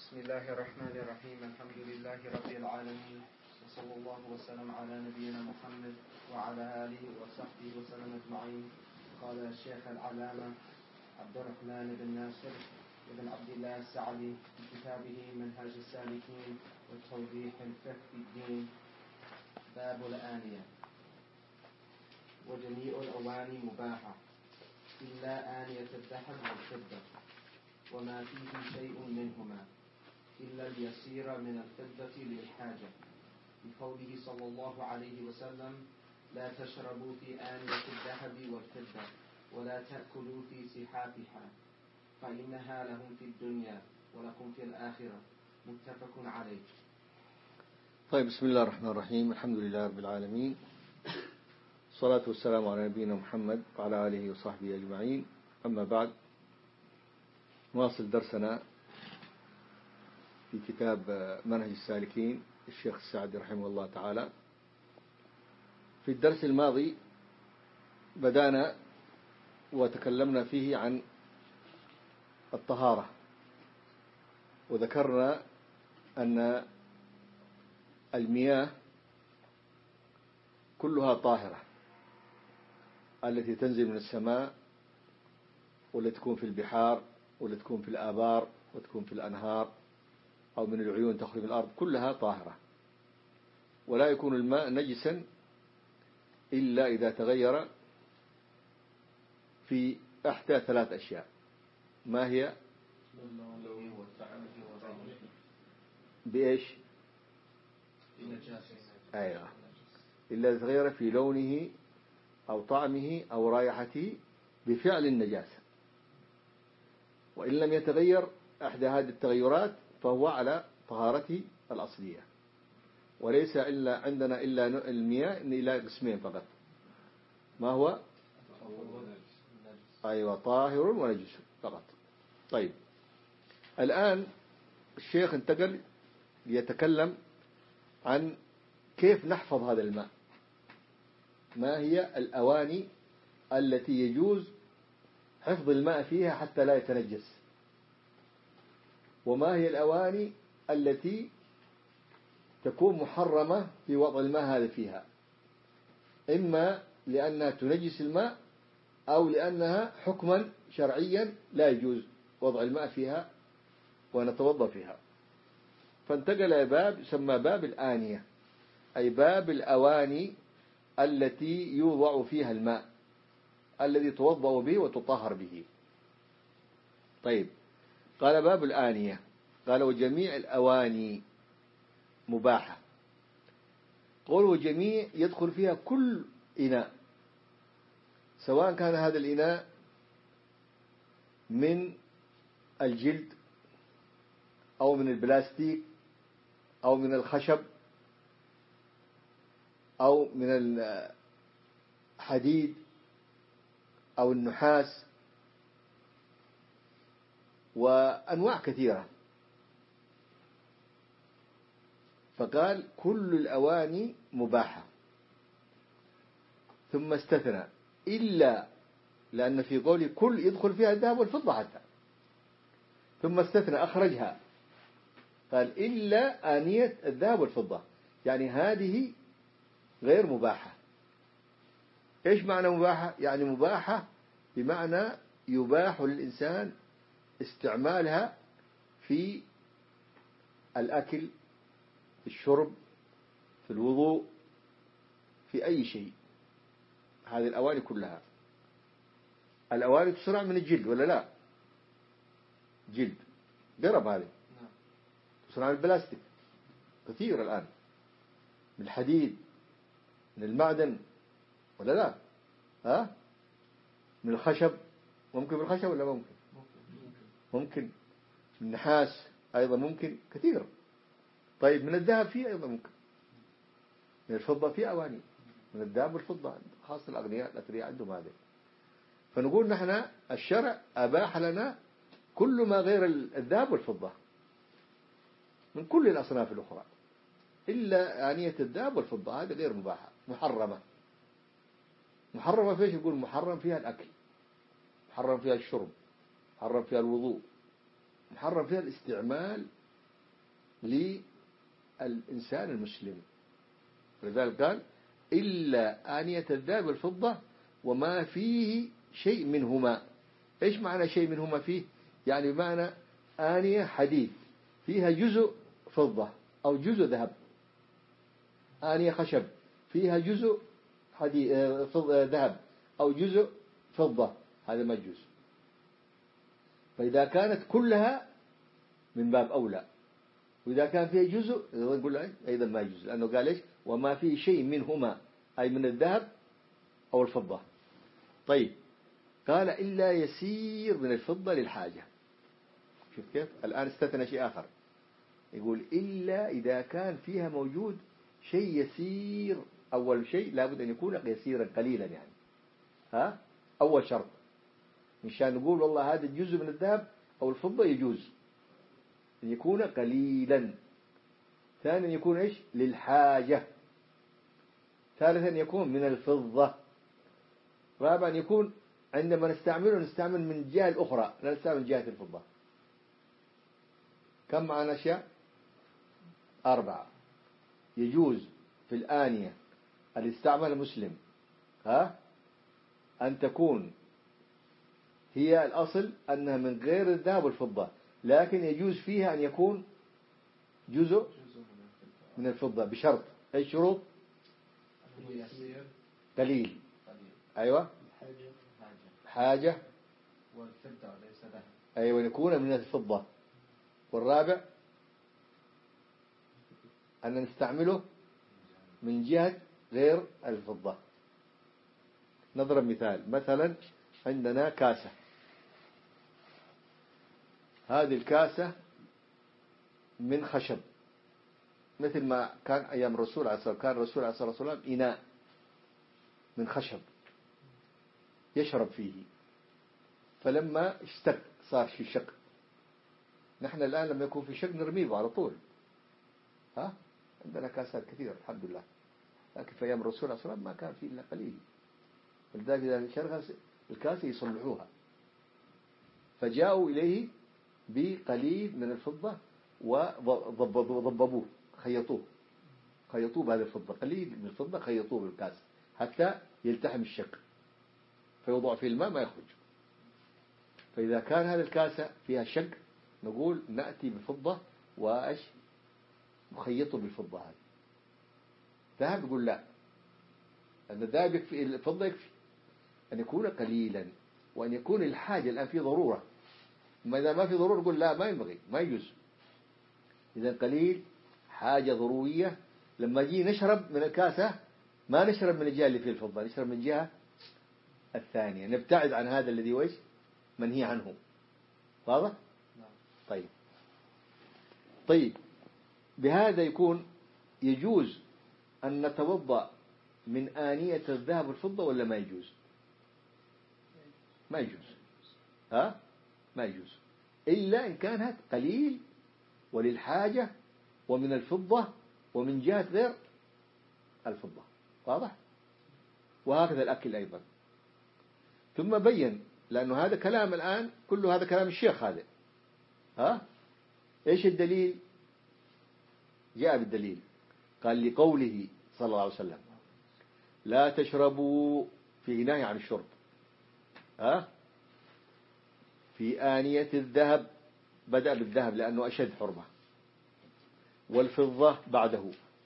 بسم الله الرحمن الرحيم. الحمد لله رب العالمين، وصلى الله وسلم على نبينا محمد وعلى آله وصحبه وسلم أجمعين. قال الشيخ العلامة عبد الرحمن بن ناصر بن عبد الله السعدي في كتابه منهج السالكين وتوضيح الفقه في الدين: باب الآنية: وجميع الأواني مباحة إلا آنية الذهب والفضة، وما فيه شيء منهما إلا اليسير من الفضة للحاجة، بقوله صلى الله عليه وسلم: لا تشربوا في آنية الذهب والفضة ولا تأكلوا في سحافها فإنها لهم في الدنيا ولكم في الآخرة. متفق عليه. طيب، بسم الله الرحمن الرحيم. الحمد لله رب العالمين، الصلاة والسلام على نبينا محمد وعلى آله وصحبه أجمعين. أما بعد، نواصل درسنا في كتاب منهج السالكين الشيخ السعدي رحمه الله تعالى. في الدرس الماضي بدأنا وتكلمنا فيه عن الطهارة، وذكرنا أن المياه كلها طاهرة، التي تنزل من السماء والتي تكون في البحار والتي تكون في الآبار وتكون في الأنهار أو من العيون تخرج من الأرض، كلها طاهرة. ولا يكون الماء نجسا إلا إذا تغير في إحدى ثلاث أشياء. ما هي؟ بإيش؟ أيوة، إلا إذا تغير في لونه أو طعمه أو رائحته بفعل النجاسة. وإن لم يتغير إحدى هذه التغيرات فهو على طهارته الأصلية. وليس إلا عندنا إلا المياه إلى قسمين فقط. ما هو؟ أيوة، طاهر ونجس فقط. طيب، الآن الشيخ انتقل ليتكلم عن كيف نحفظ هذا الماء. ما هي الأواني التي يجوز حفظ الماء فيها حتى لا يتنجس؟ وما هي الأواني التي تكون محرمة في وضع الماء هذا فيها، إما لأنها تنجس الماء أو لأنها حكما شرعيا لا يجوز وضع الماء فيها ونتوضأ فيها. فانتقل إلى باب يسمى باب الآنية، أي باب الأواني التي يوضع فيها الماء الذي توضأ به وتطهر به. طيب، قال باب الآنية، قال وجميع الأواني مباحة. قوله جميع يدخل فيها كل إناء، سواء كان هذا الإناء من الجلد أو من البلاستيك أو من الخشب أو من الحديد أو النحاس وأنواع كثيرة. فقال كل الأواني مباحة، ثم استثنى إلا، لأن في قوله كل يدخل فيها الذهب والفضة حتى، ثم استثنى أخرجها، قال إلا آنية الذهب والفضة، يعني هذه غير مباحة. إيش معنى مباحة؟ يعني مباحة بمعنى يباح للإنسان استعمالها في الأكل، في الشرب، في الوضوء، في أي شيء. هذه الأواني كلها. الأواني تصنع من الجلد ولا لا؟ جلد قرب، هذه تصنع من البلاستيك كثير الآن، من الحديد، من المعدن ولا لا؟ من الخشب، ممكن بالخشب ولا ممكن من النحاس أيضا ممكن كثير. طيب، من الذهب فيه أيضا ممكن، من الفضة فيه أواني، من الذهب والفضة خاصة الأغنياء الأثرياء عندهم هذا. فنقول نحن الشرع أباح لنا كل ما غير الذهب والفضة من كل الأصناف الأخرى، إلا آنية الذهب والفضة، هذا غير مباحة، محرمة. محرمة فيش؟ يقول محرم فيها الأكل، محرم فيها الشرب، محرم فيها الوضوء، محرم فيها الاستعمال للإنسان المسلم. لذلك قال إلا آنية الذهب والفضة وما فيه شيء منهما. إيش معنى شيء منهما فيه؟ يعني بمعنى آنية حديد فيها جزء فضة أو جزء ذهب، آنية خشب فيها جزء حديد ذهب أو جزء فضة، هذا ما يجوز. فإذا كانت كلها من باب أولى، وإذا كان فيها جزء نقول أيضا ما يجوز، لأنه قال إيش؟ وما فيه شيء منهما، أي من الذهب أو الفضة. طيب قال إلا يسير من الفضة للحاجة. شوف كيف الآن استثنى شيء آخر، يقول إلا إذا كان فيها موجود شيء يسير. أول شيء لابد أن يكون يسيرا قليلا، يعني أول شرط مشان نقول والله هذا الجزء من الذهب أو الفضة يجوز أن يكون قليلا. ثانيا يكون إيش؟ للحاجة. ثالثا يكون من الفضة. رابعا يكون عندما نستعمل من الجهة الأخرى، لا نستعمل من جهة الفضة. كم معنا أشياء؟ 4. يجوز في الآنية اللي استعمل المسلم أن تكون هي الأصل أنها من غير الذهب والفضة، لكن يجوز فيها أن يكون جزء من الفضة بشرط. أي شروط؟ قليل. أيوة. حاجة. والفضة ليس ذهب. أيوة يكون من الفضة. والرابع أن نستعمله من جهة غير الفضة. نضرب مثال، مثلا عندنا كاسة، هذه الكاسة من خشب مثل ما كان أيام الرسول عليه الصلاة والسلام. كان الرسول عليه الصلاة والسلام إناء من خشب يشرب فيه، فلما اشتق صار في شق. نحن الآن لما يكون في شق نرميه على طول. عندنا كاسات كثيرة الحمد لله، لكن في أيام الرسول عليه الصلاة والسلام ما كان فيه إلا قليل، ولذلك إذا شرخ الكاسة يصلحوها، فجاءوا إليه بقليل من الفضة وضببوه، خيطوه بهذه الفضة، قليل من الفضة خيطوه بالكاس حتى يلتحم الشق، فيوضع في الماء ما يخرج. فإذا كان هذه الكاسة فيها شق نقول نأتي بفضة وإيش نخيطه بالفضة. هذه ذهب يقول لا، أن الذهب يكفي، الفضة يكفي أن يكون قليلا وأن يكون الحاجة الآن في ضرورة. أما إذا ما في ضرورة نقول لا، ما ينبغي، ما يجوز. إذا قليل حاجة ضرورية، لما جي نشرب من الكاسة ما نشرب من الجهة اللي فيه الفضة، نشرب من الجهة الثانية، نبتعد عن هذا الذي ويش منهي عنه. واضح؟ طيب بهذا يكون يجوز أن نتوضأ من آنية الذهب والفضة ولا ما يجوز؟ ما يجوز. ما يجوز إلا إن كانت قليل وللحاجة ومن الفضة ومن جهة غير الفضة. واضح؟ وهكذا الأكل أيضا. ثم بين، لأنه هذا كلام الآن كله هذا كلام الشيخ هذا. إيش الدليل؟ جاء بالدليل، قال لقوله صلى الله عليه وسلم لا تشربوا، في نهي عن الشرب في آنية الذهب، بدأ بالذهب لأنه أشد حرمة، والفضة بعده،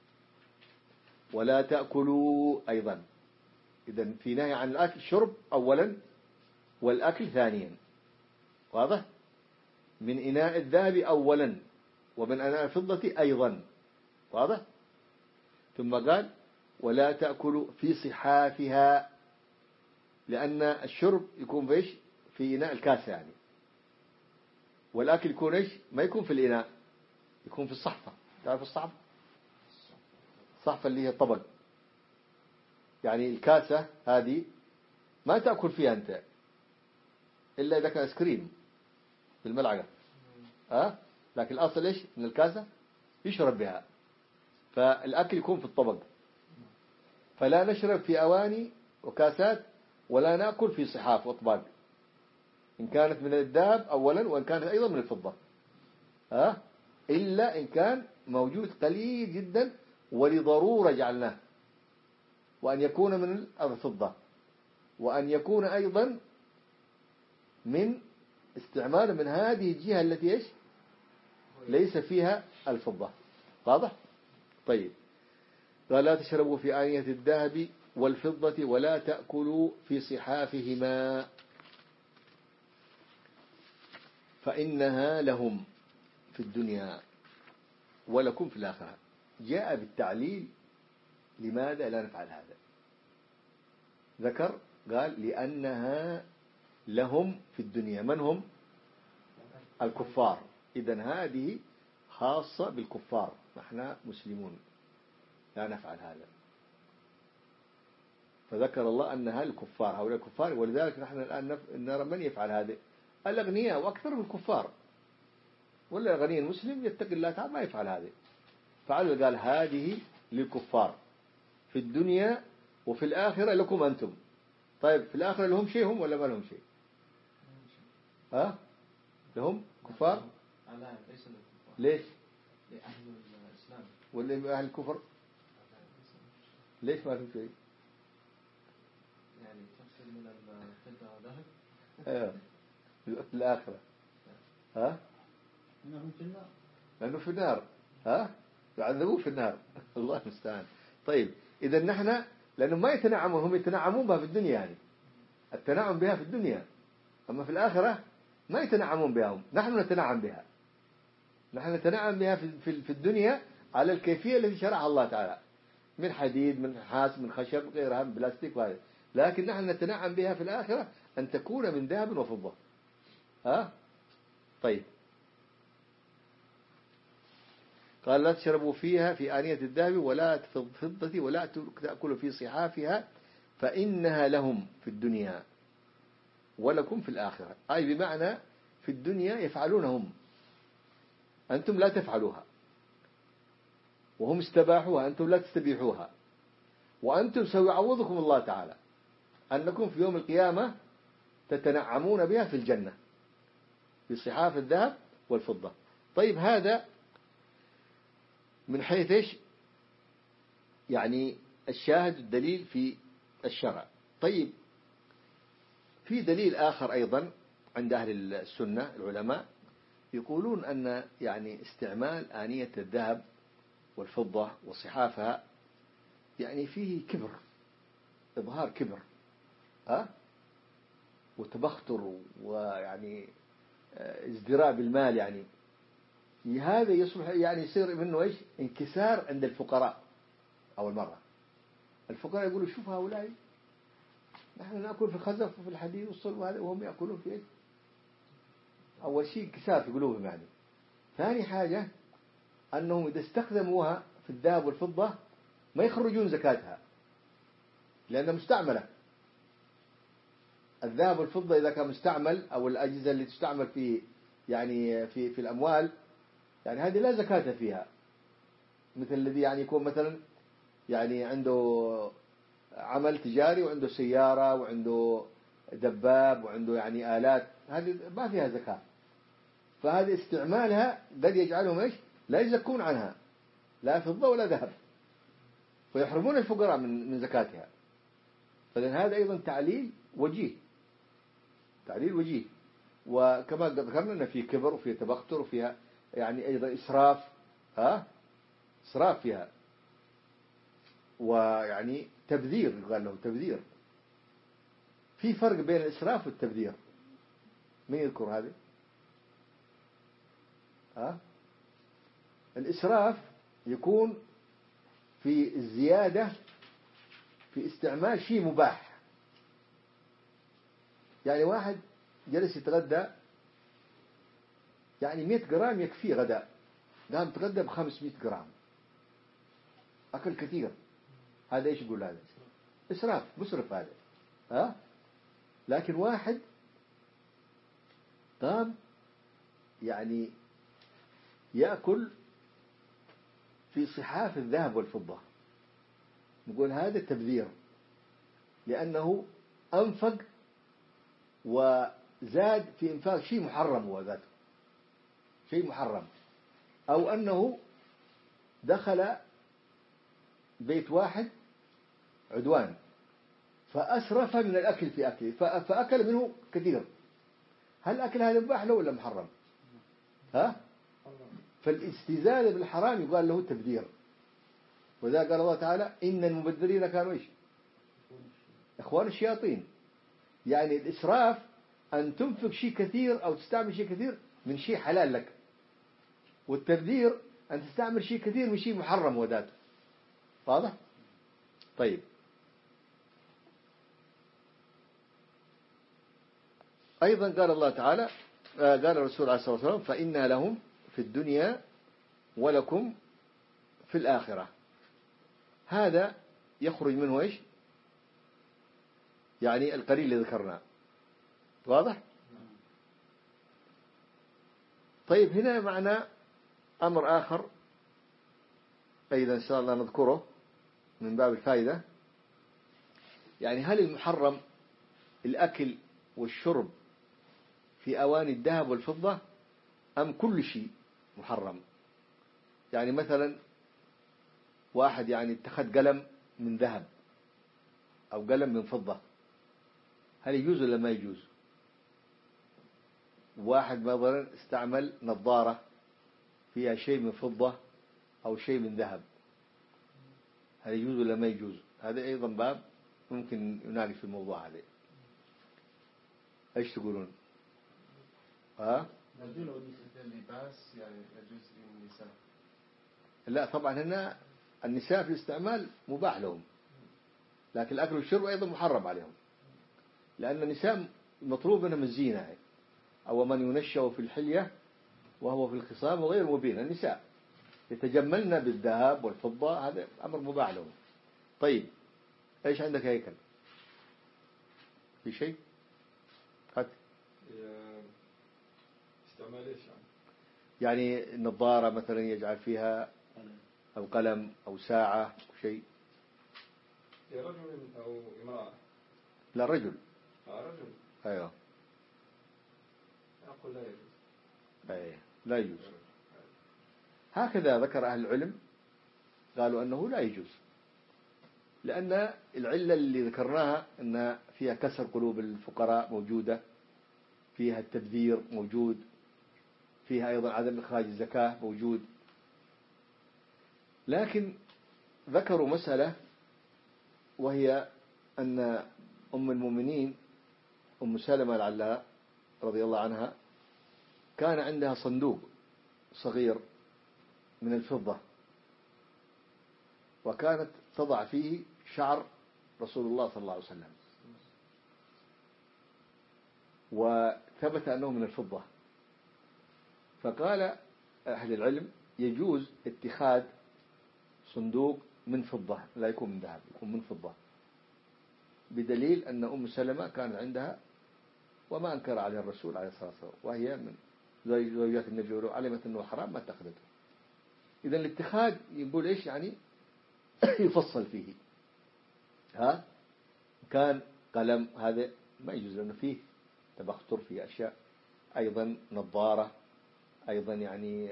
ولا تأكلوا أيضا. إذن في نهي عن الأكل، الشرب أولا والأكل ثانيا. واضح؟ من إناء الذهب أولا ومن إناء الفضة أيضا. واضح؟ ثم قال ولا تأكلوا في صحافها، لأن الشرب يكون فيش في إناء الكاسة يعني، والأكل يكون إيش ما يكون في الإناء، يكون في الصحفة. تعرف الصحفة؟ الصحفة اللي هي طبق، يعني الكاسة هذه ما تأكل فيها أنت إلا إذا كان اسكريم بالملعقة. لكن الأصل إيش من الكاسة يشرب بها، فالأكل يكون في الطبق. فلا نشرب في أواني وكاسات ولا نأكل في صحاف وأطباق، إن كانت من الذهب أولا وإن كانت أيضا من الفضة. إلا إن كان موجود قليل جدا ولضرورة جعلناه، وأن يكون من الفضة، وأن يكون أيضا من استعمال من هذه الجهة التي إيش ليس فيها الفضة. واضح؟ طيب، قال لا تشربوا في آنية الذهب والفضة ولا تأكلوا في صحافهما فإنها لهم في الدنيا ولكم في الآخرة. جاء بالتعليل لماذا لا نفعل هذا. ذكر قال لأنها لهم في الدنيا. من هم؟ الكفار. إذن هذه خاصة بالكفار، نحن مسلمون لا نفعل هذا. فذكر الله أنها الكفار، هؤلاء الكفار، ولذلك نحن الآن نرى من يفعل هذا؟ الأغنياء، وأكثرهم الكفار. ولا الغني المسلم يتقي الله تعالى ما يفعل هذا. فعل قال هذه للكفار في الدنيا وفي الآخرة لكم أنتم. طيب في الآخرة لهم شيء هم ولا ما لهم شيء؟ ها؟ لهم كفار؟ لا، ليس للكفار. ليش؟ لأهل الإسلام. ولا أهل الكفر؟ ليش ما لهم شيء؟ يعني تفصل من الفضة والذهب. ايوه في الآخرة. ها؟ إنهم في النار. لأنه في النار. ها؟ يعذبوه في النار. الله المستعان. طيب إذا نحن لأنهم ما يتنعمون، هم يتنعمون بها في الدنيا، يعني التنعم بها في الدنيا، أما في الآخرة ما يتنعمون بها هم. نحن نتنعم بها. نحن نتنعم بها في الدنيا على الكيفية التي شرعها الله تعالى، من حديد، من نحاس، من خشب، غيرها من بلاستيك وهذا. لكن نحن نتنعم بها في الآخرة أن تكون من ذهب وفضة. ها؟ طيب، قال لا تشربوا فيها في آنية الذهب ولا في الفضة ولا تأكلوا في صحافها فإنها لهم في الدنيا ولكم في الآخرة. أي بمعنى في الدنيا يفعلونهم، أنتم لا تفعلوها، وهم استباحوها أنتم لا تستبيحوها، وأنتم سيعوضكم الله تعالى أنكم في يوم القيامة تتنعمون بها في الجنة في صحاف الذهب والفضة. طيب هذا من حيث إيش؟ يعني الشاهد الدليل في الشرع. طيب في دليل آخر أيضا عند أهل السنة العلماء يقولون أن يعني استعمال آنية الذهب والفضة وصحافها يعني فيه كبر، إظهار كبر، وتبختر، ويعني ازدراء بالمال. يعني هذا يصبح يعني يصير منه إيش؟ انكسار عند الفقراء. أول مرة الفقراء يقولوا شوف هؤلاء نحن نأكل في الخزف وفي الحديد والصلب وهم يأكلون في إيش؟ أول شيء انكسار في قلوبهم. يعني ثاني حاجة أنهم إذا استخدموها في الذهب والفضة ما يخرجون زكاتها لأنها مستعملة. الذهب والفضة إذا كان مستعمل، أو الأجهزة اللي تستعمل في يعني في الأموال، يعني هذه لا زكاة فيها. مثل الذي يعني يكون مثلا يعني عنده عمل تجاري وعنده سيارة وعنده دباب وعنده يعني آلات، هذه ما فيها زكاة. فهذه استعمالها قد يجعلهم إيش؟ لا يزكون عنها لا فضة ولا ذهب، فيحرمون الفقراء من زكاتها. فلأن هذا أيضا تعليل وجيه، تعليل وجيه. وكما ذكرنا أن فيه كبر وفيه تبختر وفيها يعني أيضا إسراف، إسراف فيها، ويعني تبذير، قال له تبذير. في فرق بين الإسراف والتبذير، من يذكر هذا؟ الإسراف يكون في الزيادة في استعمال شيء مباح. يعني واحد جلس يتغدى يعني 100 جرام يكفيه غداء، قام تغدى ب500 جرام، أكل كثير. هذا إيش يقول؟ هذا إسراف، مسرف هذا. لكن واحد قام يعني يأكل في صحاف الذهب والفضة، نقول هذا تبذير، لأنه أنفق وزاد في إنفاق شيء محرم، هو ذاته شيء محرم. أو أنه دخل بيت واحد عدوان فأسرف من الأكل في أكله فأكل منه كثير، هل الأكل هذا مباح له ولا محرم؟ ها؟ فالاستزادة بالحرام يقال له تبذير. وذا قال الله تعالى إن المبذرين كانوا إيش؟ إخوان الشياطين. يعني الإسراف أن تنفق شيء كثير أو تستعمل شيء كثير من شيء حلال لك، والتبذير أن تستعمل شيء كثير من شيء محرم وذاته. واضح؟ طيب، أيضا قال الله تعالى قال الرسول عليه الصلاة والسلام فإن لهم في الدنيا ولكم في الآخرة. هذا يخرج منه إيش؟ يعني القليل اللي ذكرناه. واضح؟ طيب، هنا معنا أمر آخر أيضا إن شاء الله نذكره من باب الفائدة. يعني هل المحرم الأكل والشرب في أواني الذهب والفضة أم كل شيء محرم؟ يعني مثلا واحد يعني اتخذ قلم من ذهب أو قلم من فضة، هل يجوز ولا ما يجوز؟ واحد مثلا استعمل نظارة فيها شيء من فضة أو شيء من ذهب، هل يجوز ولا ما يجوز؟ هذا أيضا باب ممكن يناقش في الموضوع هذا. إيش تقولون؟ اللباس يعني يجوز للنساء؟ لا طبعا هنا النساء في الاستعمال مباح لهم، لكن الأكل والشرب أيضا محرم عليهم، لأن النساء مطلوب منهم الزينة، أو من ينشأ في الحلية وهو في الخصام وغير مبين. النساء يتجملن بالذهب والفضة، هذا أمر مباح لهم. طيب، إيش عندك هيكل؟ في شيء؟ هات. استعمال إيش يعني النظارة مثلا يجعل فيها أو قلم أو ساعة أو شيء. يا رجل أو امرأة؟ لا، رجل. رجل. أيوه. أقول لا يجوز. أيه، لا يجوز. هكذا ذكر أهل العلم، قالوا أنه لا يجوز، لأن العلة اللي ذكرناها أن فيها كسر قلوب الفقراء موجودة، فيها التبذير موجود، فيها أيضا عدم إخراج الزكاة موجود. لكن ذكروا مسألة، وهي أن أم المؤمنين أم سلمة العلاء رضي الله عنها كان عندها صندوق صغير من الفضة، وكانت تضع فيه شعر رسول الله صلى الله عليه وسلم، وثبت أنه من الفضة. فقال أهل العلم يجوز اتخاذ صندوق من فضة، لا يكون من ذهب، يكون من فضة، بدليل أن أم سلمة كان عندها وما أنكر عليها الرسول عليه الصلاة والسلام، وهي من زوجات النبي، ولو علمت أنه حرام ما اتخذته. إذا الاتخاذ يقول إيش يعني؟ يفصل فيه. كان قلم هذا ما يجوز، لأنه فيه تبختر، فيه أشياء. أيضا نظارة، أيضا يعني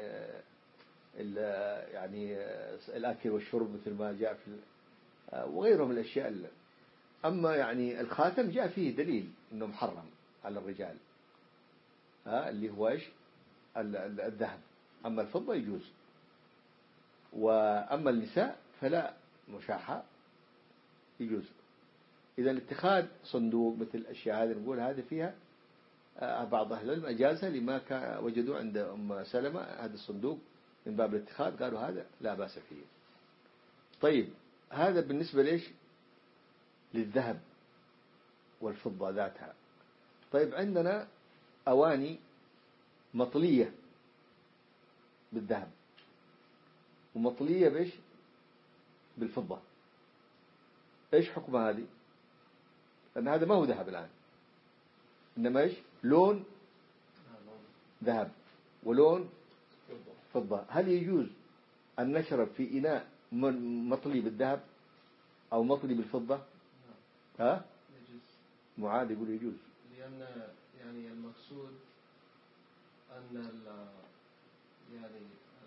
الأكل والشرب مثل ما جاء في وغيره من الأشياء. أما يعني الخاتم جاء فيه دليل أنه محرم على الرجال، اللي هو إيش؟ الذهب. أما الفضة يجوز، وأما النساء فلا مشاحة، يجوز. إذا اتخاذ صندوق مثل الأشياء هذه نقول هذه فيها بعض أهل العلم أجازها لما وجدوا عند أم سلمة هذا الصندوق من باب الاتخاذ، قالوا هذا لا بأس فيه. طيب، هذا بالنسبة ليش؟ للذهب والفضة ذاتها. طيب، عندنا أواني مطلية بالذهب ومطلية بإيش؟ بالفضة. إيش حكم هذه؟ لأن هذا ما هو ذهب الآن، إنما إيش؟ لون ذهب ولون فضة. هل يجوز أن نشرب في إناء مطلي بالذهب أو مطلي بالفضة؟ يجوز. معاذ يقول يجوز، لأن يعني المقصود أن يعني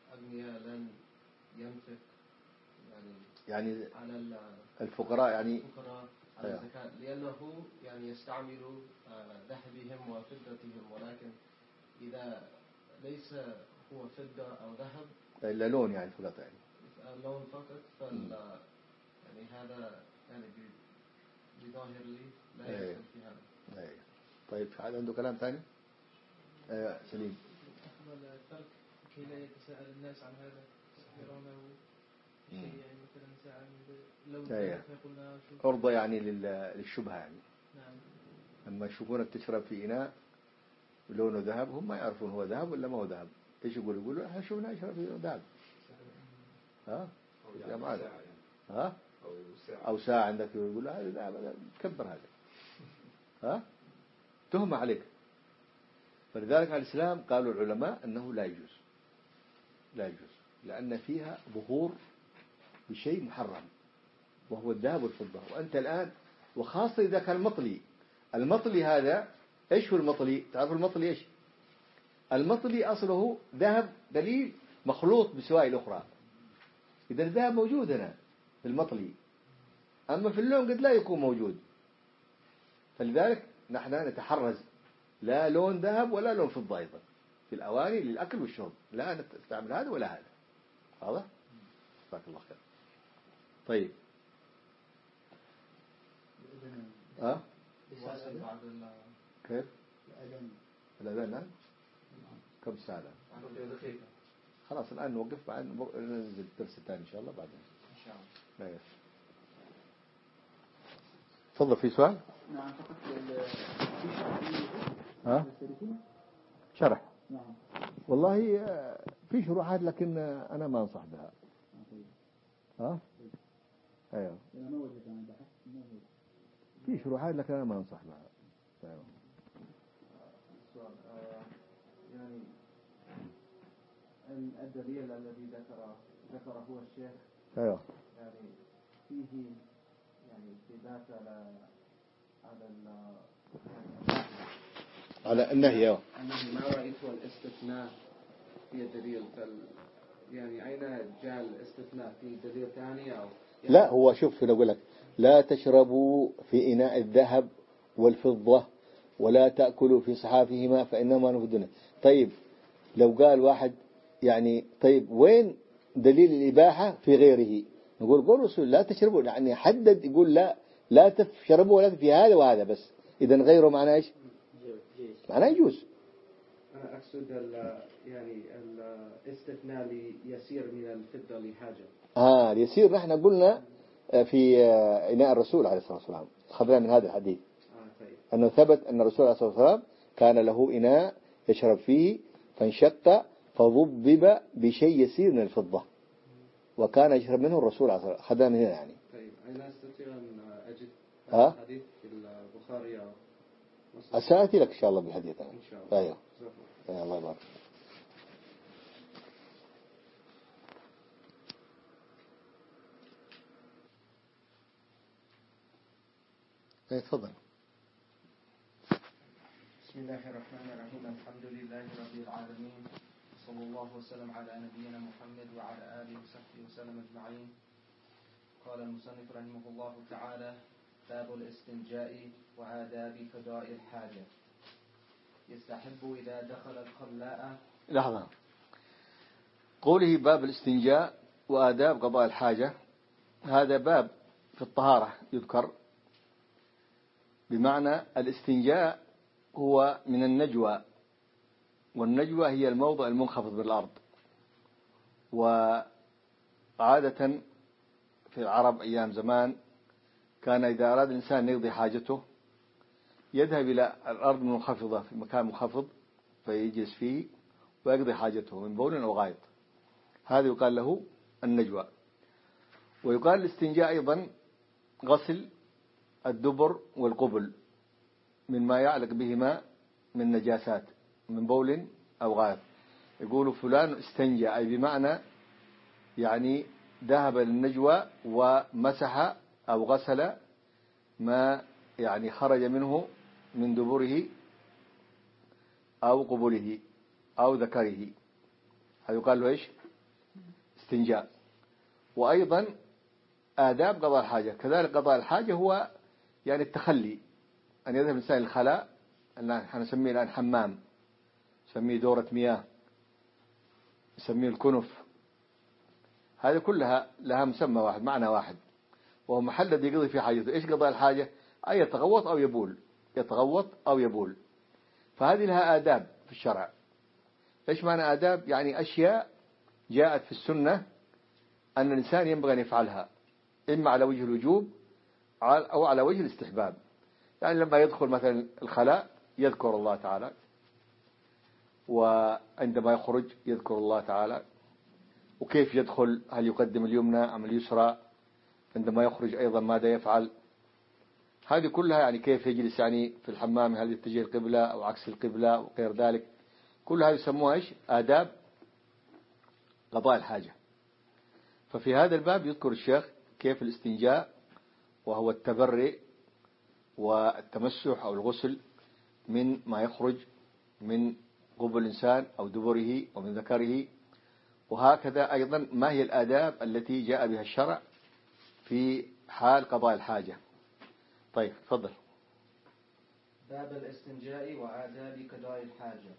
الأغنياء لن ينفق يعني على الفقراء يعني الفقراء على الزكاة، لأنه يعني يستعمل ذهبهم وفضتهم، ولكن إذا ليس هو فضة أو ذهب إلا لون يعني فقط يعني لون فقط، يعني هذا يعني بظاهر لي لا يدخل في هذا. طيب هذا عنده كلام ثاني؟ سليم. أفضل الترك كي لا يتساءل الناس عن هذا يرونه شيء يعني مثلا ساعة لو قلنا أرضى يعني للشبهة يعني. نعم. أما يشوفونك تشرب في إناء لونه ذهب، هم ما يعرفون هو ذهب ولا ما هو ذهب. إيش يقولوا إحنا شفنا يشرب في ذهب. ها؟ يا معاذ. ها؟ أو ساعة عندك يقول هذا ذهب، كبر هذا. ها؟ تهمة عليك. فلذلك على الإسلام قالوا العلماء أنه لا يجوز، لا يجوز، لأن فيها ظهور بشيء محرم وهو الذهب والفضة. وأنت الآن وخاصة إذا كان المطلي هذا إيش هو المطلي؟ تعرف المطلي إيش؟ المطلي أصله ذهب قليل مخلوط بسوائل أخرى. إذا الذهب موجود هنا في المطلي، أما في اللون قد لا يكون موجود. فلذلك نحن نتحرز لا لون ذهب ولا لون فضة أيضا في الأواني للأكل والشرب، لا نستعمل هذا ولا هذا. واضح؟ جزاك الله خير. طيب كيف الأذان كم ساعة؟ خلاص الآن نوقف، بعد ننزل الدرس الثاني إن شاء الله بعدين إن شاء الله. تفضل. في سؤال؟ نعم فقط شرح. نعم والله في شروحات لكن أنا ما أنصح بها. أيوه أنا ما وجدت أنا بحثت في شروحات لكن أنا ما أنصح بها. أيوه. السؤال يعني الدليل الذي ذكره هو الشيخ أيوه يعني فيه يعني إثبات على النهي. أنه ما رأيت الاستثناء في الدليل، يعني أين جاء الاستثناء في دليل ثاني أو يعني لا هو شوف نقول لك لا تشربوا في إناء الذهب والفضة ولا تأكلوا في صحافهما فإنما نفدنا. طيب لو قال واحد يعني طيب وين دليل الإباحة في غيره؟ نقول قول رسول لا تشربوا، يعني حدد يقول لا تشربوا ولا في هذا وهذا بس. إذا غيره معناه إيش؟ معناه يجوز. أنا أقصد يعني الاستثناء يسير من الفضة لحاجة. يسير. نحن قلنا في إناء الرسول عليه الصلاة والسلام خذنا من هذا الحديث أنه ثبت أن الرسول عليه الصلاة والسلام كان له إناء يشرب فيه فانشق فضبب بشيء يسير من الفضة وكان يشرب منه الرسول عليه الصلاة والسلام. خذنا من هنا يعني. طيب أين أستطيع أن أجد الحديث في البخاري أو مسلم؟ أسأتي لك إن شاء الله بالحديث. إن شاء الله. أيوه الله يبارك. تفضل. بسم الله الرحمن الرحيم. الحمد لله رب العالمين، صلى الله وسلم على نبينا محمد وعلى آله وصحبه وسلم أجمعين. قال المصنف رحمه الله تعالى: باب الاستنجاء وآداب قضاء الحاجة. يستحب إذا دخل الخلاء. لحظة. قوله باب الاستنجاء وآداب قضاء الحاجة، هذا باب في الطهارة يذكر، بمعنى الاستنجاء هو من النجوى، والنجوى هي الموضع المنخفض بالأرض. وعادة في العرب أيام زمان كان إذا أراد الإنسان يقضي حاجته يذهب إلى الأرض المنخفضة في مكان منخفض فيجلس فيه ويقضي حاجته من بول أو غائط. هذا يقال له النجوى. ويقال الاستنجاء أيضا غسل الدبر والقبل مما يعلق بهما من نجاسات من بول أو غائط. يقول فلان استنجى، أي بمعنى يعني ذهب للنجوى ومسح أو غسل ما يعني خرج منه من دبره أو قبله أو ذكره. هذا يقال له إيش؟ استنجاء. وأيضا آداب قضاء الحاجة كذلك. قضاء الحاجة هو يعني التخلي، أن يذهب الإنسان الخلاء، نحن نسميه الآن حمام، نسميه دورة مياه، نسميه الكنف. هذه كلها لها مسمى واحد، معنى واحد، وهو محل الذي يقضي فيه حاجته. إيش قضاء الحاجة؟ أي يتغوط أو يبول، يتغوط أو يبول. فهذه لها آداب في الشرع. إيش معنى آداب؟ يعني أشياء جاءت في السنة أن الإنسان ينبغي أن يفعلها، إما على وجه الوجوب أو على وجه الاستحباب. يعني لما يدخل مثلا الخلاء يذكر الله تعالى، وعندما يخرج يذكر الله تعالى. وكيف يدخل؟ هل يقدم اليمنى أم اليسرى؟ عندما يخرج أيضا ماذا يفعل؟ هذه كلها يعني كيف يجلس يعني في الحمام، هل يتجه القبلة أو عكس القبلة وغير ذلك. كل هذه يسموها إيش؟ آداب قضاء الحاجة. ففي هذا الباب يذكر الشيخ كيف الاستنجاء، وهو التبرئ والتمسح أو الغسل من ما يخرج من قبل الإنسان أو دبره أو من ذكره. وهكذا أيضا ما هي الآداب التي جاء بها الشرع في حال قضاء الحاجة. طيب تفضل. باب الاستنجاء وآداب قضاء الحاجة.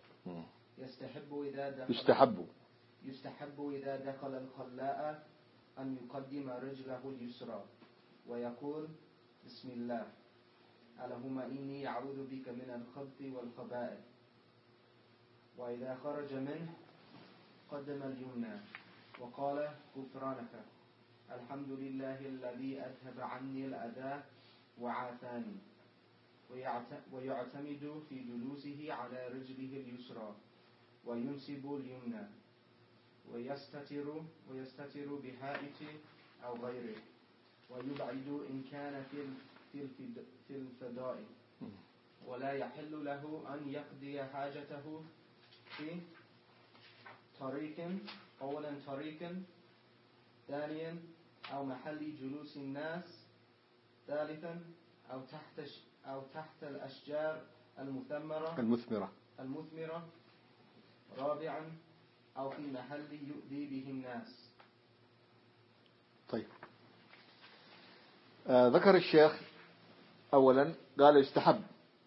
يستحب إذا دخل الخلاء أن يقدم رجله اليسرى ويقول بسم الله، اللهم إني أعوذ بك من الخبث والخبائث. وإذا خرج منه قدم اليمنى وقال غفرانك، الحمد لله الذي أذهب عني الأذى وعافاني. ويعتمد في جلوسه على رجله اليسرى وينسب اليمنى ويستتر بحائط أو غيره، ويبعد إن كان في الفضاء، ولا يحل له أن يقضي حاجته في طريق، أولا طريق، ثانيا أو محل جلوس الناس، ثالثا أو تحت الأشجار المثمرة، رابعا أو في محل يؤذي به الناس. طيب ذكر الشيخ أولا قال يستحب.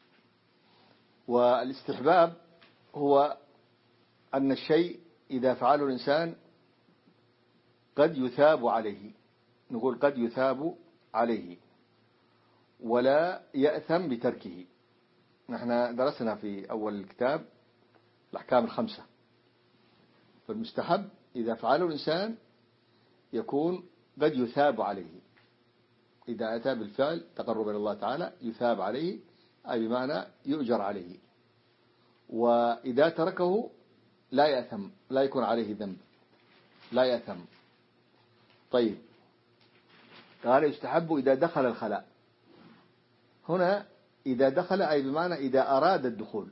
والاستحباب هو أن الشيء إذا فعله الإنسان قد يثاب عليه، نقول قد يثاب عليه ولا يأثم بتركه. نحن درسنا في أول الكتاب الأحكام الخمسة. فالمستحب إذا فعله الإنسان يكون قد يثاب عليه، إذا أتى بالفعل تقرب إلى الله تعالى يثاب عليه، أي بمعنى يؤجر عليه. وإذا تركه لا يأثم، لا يكون عليه ذنب، لا يأثم. طيب قال يستحب إذا دخل الخلاء. هنا إذا دخل أي بمعنى إذا أراد الدخول.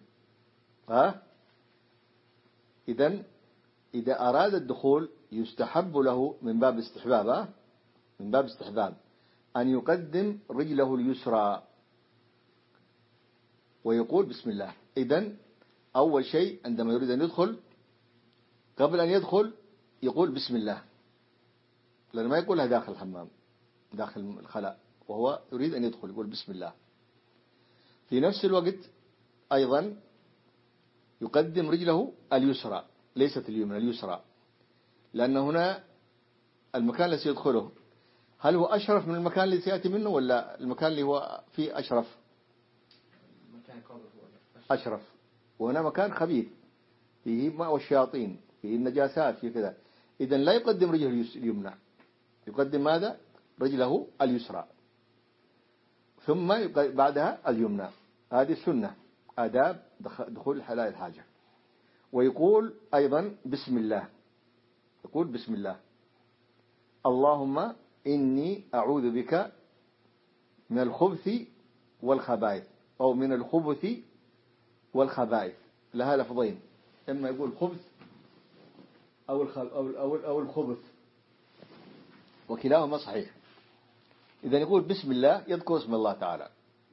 إذن إذا أراد الدخول يستحب له من باب استحباب، من باب استحباب أن يقدم رجله اليسرى ويقول بسم الله. إذن أول شيء عندما يريد أن يدخل قبل أن يدخل يقول بسم الله، لأنه ما يقولها داخل الحمام داخل الخلاء، وهو يريد أن يدخل يقول بسم الله. في نفس الوقت أيضا يقدم رجله اليسرى، ليست اليمنى، اليسرى، لأن هنا المكان الذي يدخله هل هو أشرف من المكان الذي سيأتي منه، ولا المكان اللي هو فيه أشرف؟ أشرف. وهنا مكان خبيث فيه ماء والشياطين، فيه النجاسات، فيه كذا. إذن لا يقدم رجله اليمنى، يقدم ماذا؟ رجله اليسرى، ثم بعدها اليمنى. هذه السنة، آداب دخول الحلال الحاجة. ويقول أيضا بسم الله، يقول بسم الله، اللهم إني أعوذ بك من الخبث والخبائث، أو من الخبث والخبائث، لها لفظين، إما يقول خبث أو الخبث، وكلاهما صحيح. إذا يقول بسم الله يذكر اسم الله تعالى،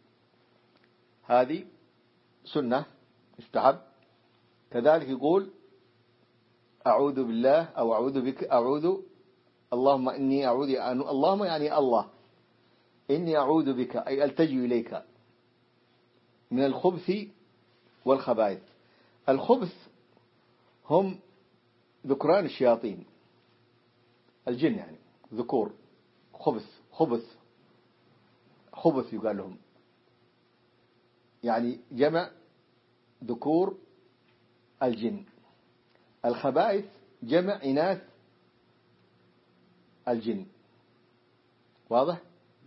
هذه سنة يستحب. كذلك يقول أعوذ بالله أو أعوذ بك، أعوذ اللهم إني أعوذ اللهم يعني الله إني أعوذ بك أي ألتجئ إليك من الخبث والخبائث. الخبث هم ذكران الشياطين، الجن يعني ذكور، خبث يقال لهم، يعني جمع ذكور الجن. الخبائث جمع إناث الجن. واضح؟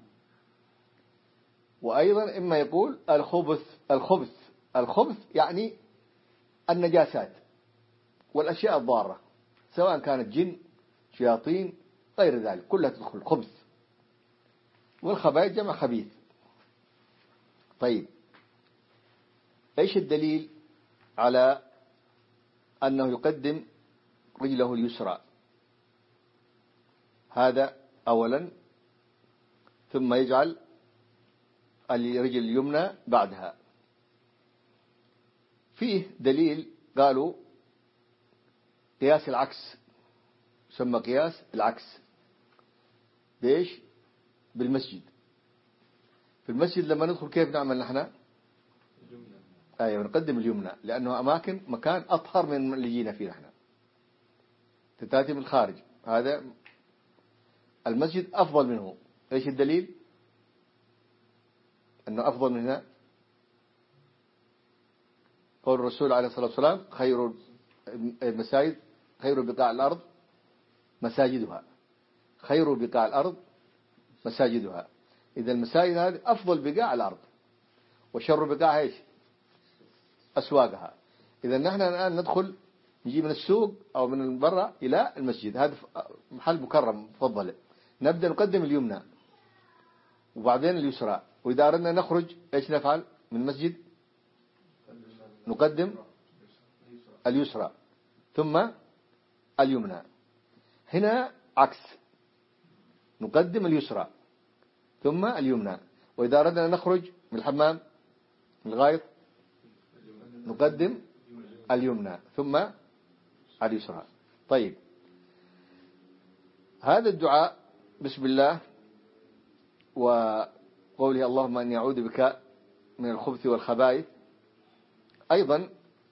وأيضا إما يقول الخبث يعني النجاسات والأشياء الضارة، سواء كانت جن، شياطين، غير ذلك كلها تدخل الخبث. والخبائث جمع خبيث. طيب، إيش الدليل على أنه يقدم رجله اليسرى؟ هذا أولا، ثم يجعل الرجل اليمنى بعدها. فيه دليل قالوا قياس العكس، يسمى قياس العكس. بإيش؟ بالمسجد. في المسجد لما ندخل كيف نعمل نحن؟ نقدم اليمنى، لأنه مكان أطهر من اللي جينا فيه نحن. تتاتي من الخارج، هذا المسجد أفضل منه. إيش الدليل؟ أنه أفضل منها قول الرسول عليه الصلاة والسلام خير المساجد خير بقاع الأرض مساجدها، خير بقاع الأرض مساجدها. إذا المساجد هذه أفضل بقاع الأرض، وشر بقاعها إيش؟ أسواقها. إذا نحن الآن ندخل، نجي من السوق أو من برا إلى المسجد، هذا محل مكرم مفضل، نبدأ نقدم اليمنى وبعدين اليسرى. وإذا أردنا نخرج إيش نفعل من المسجد؟ نقدم اليسرى ثم اليمنى. هنا عكس، نقدم اليسرى ثم اليمنى. وإذا أردنا نخرج من الحمام من الغائط نقدم اليمنى ثم اليسرى. طيب، هذا الدعاء بسم الله وقوله اللهم أني أعوذ بك من الخبث والخبائث، أيضا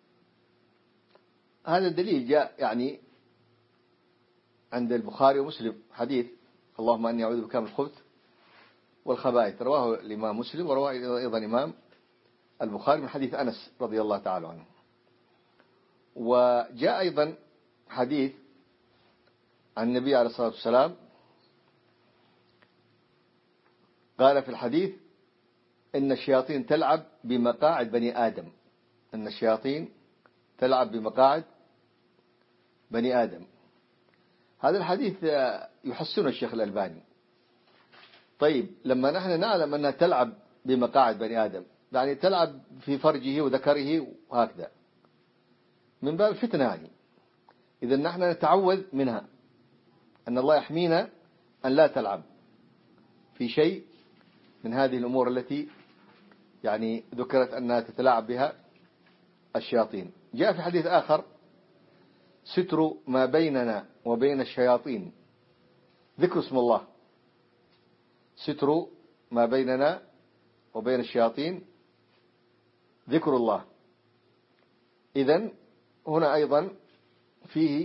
هذا الدليل جاء يعني عند البخاري ومسلم، حديث اللهم أني أعوذ بك من الخبث والخبائث، رواه الإمام مسلم ورواه أيضا الإمام البخاري من حديث أنس رضي الله تعالى عنه. وجاء أيضا حديث عن النبي عليه الصلاة والسلام قال في الحديث إن الشياطين تلعب بمقاعد بني آدم، إن الشياطين تلعب بمقاعد بني آدم. هذا الحديث يحسنه الشيخ الألباني. طيب، لما نحن نعلم أنها تلعب بمقاعد بني آدم، يعني تلعب في فرجه وذكره وهكذا، من باب الفتنة يعني. إذا نحن نتعوذ منها، أن الله يحمينا أن لا تلعب في شيء من هذه الأمور التي يعني ذكرت أنها تتلاعب بها الشياطين. جاء في حديث آخر ستر ما بيننا وبين الشياطين ذكر اسم الله، ستر ما بيننا وبين الشياطين ذكر الله. إذن هنا أيضا فيه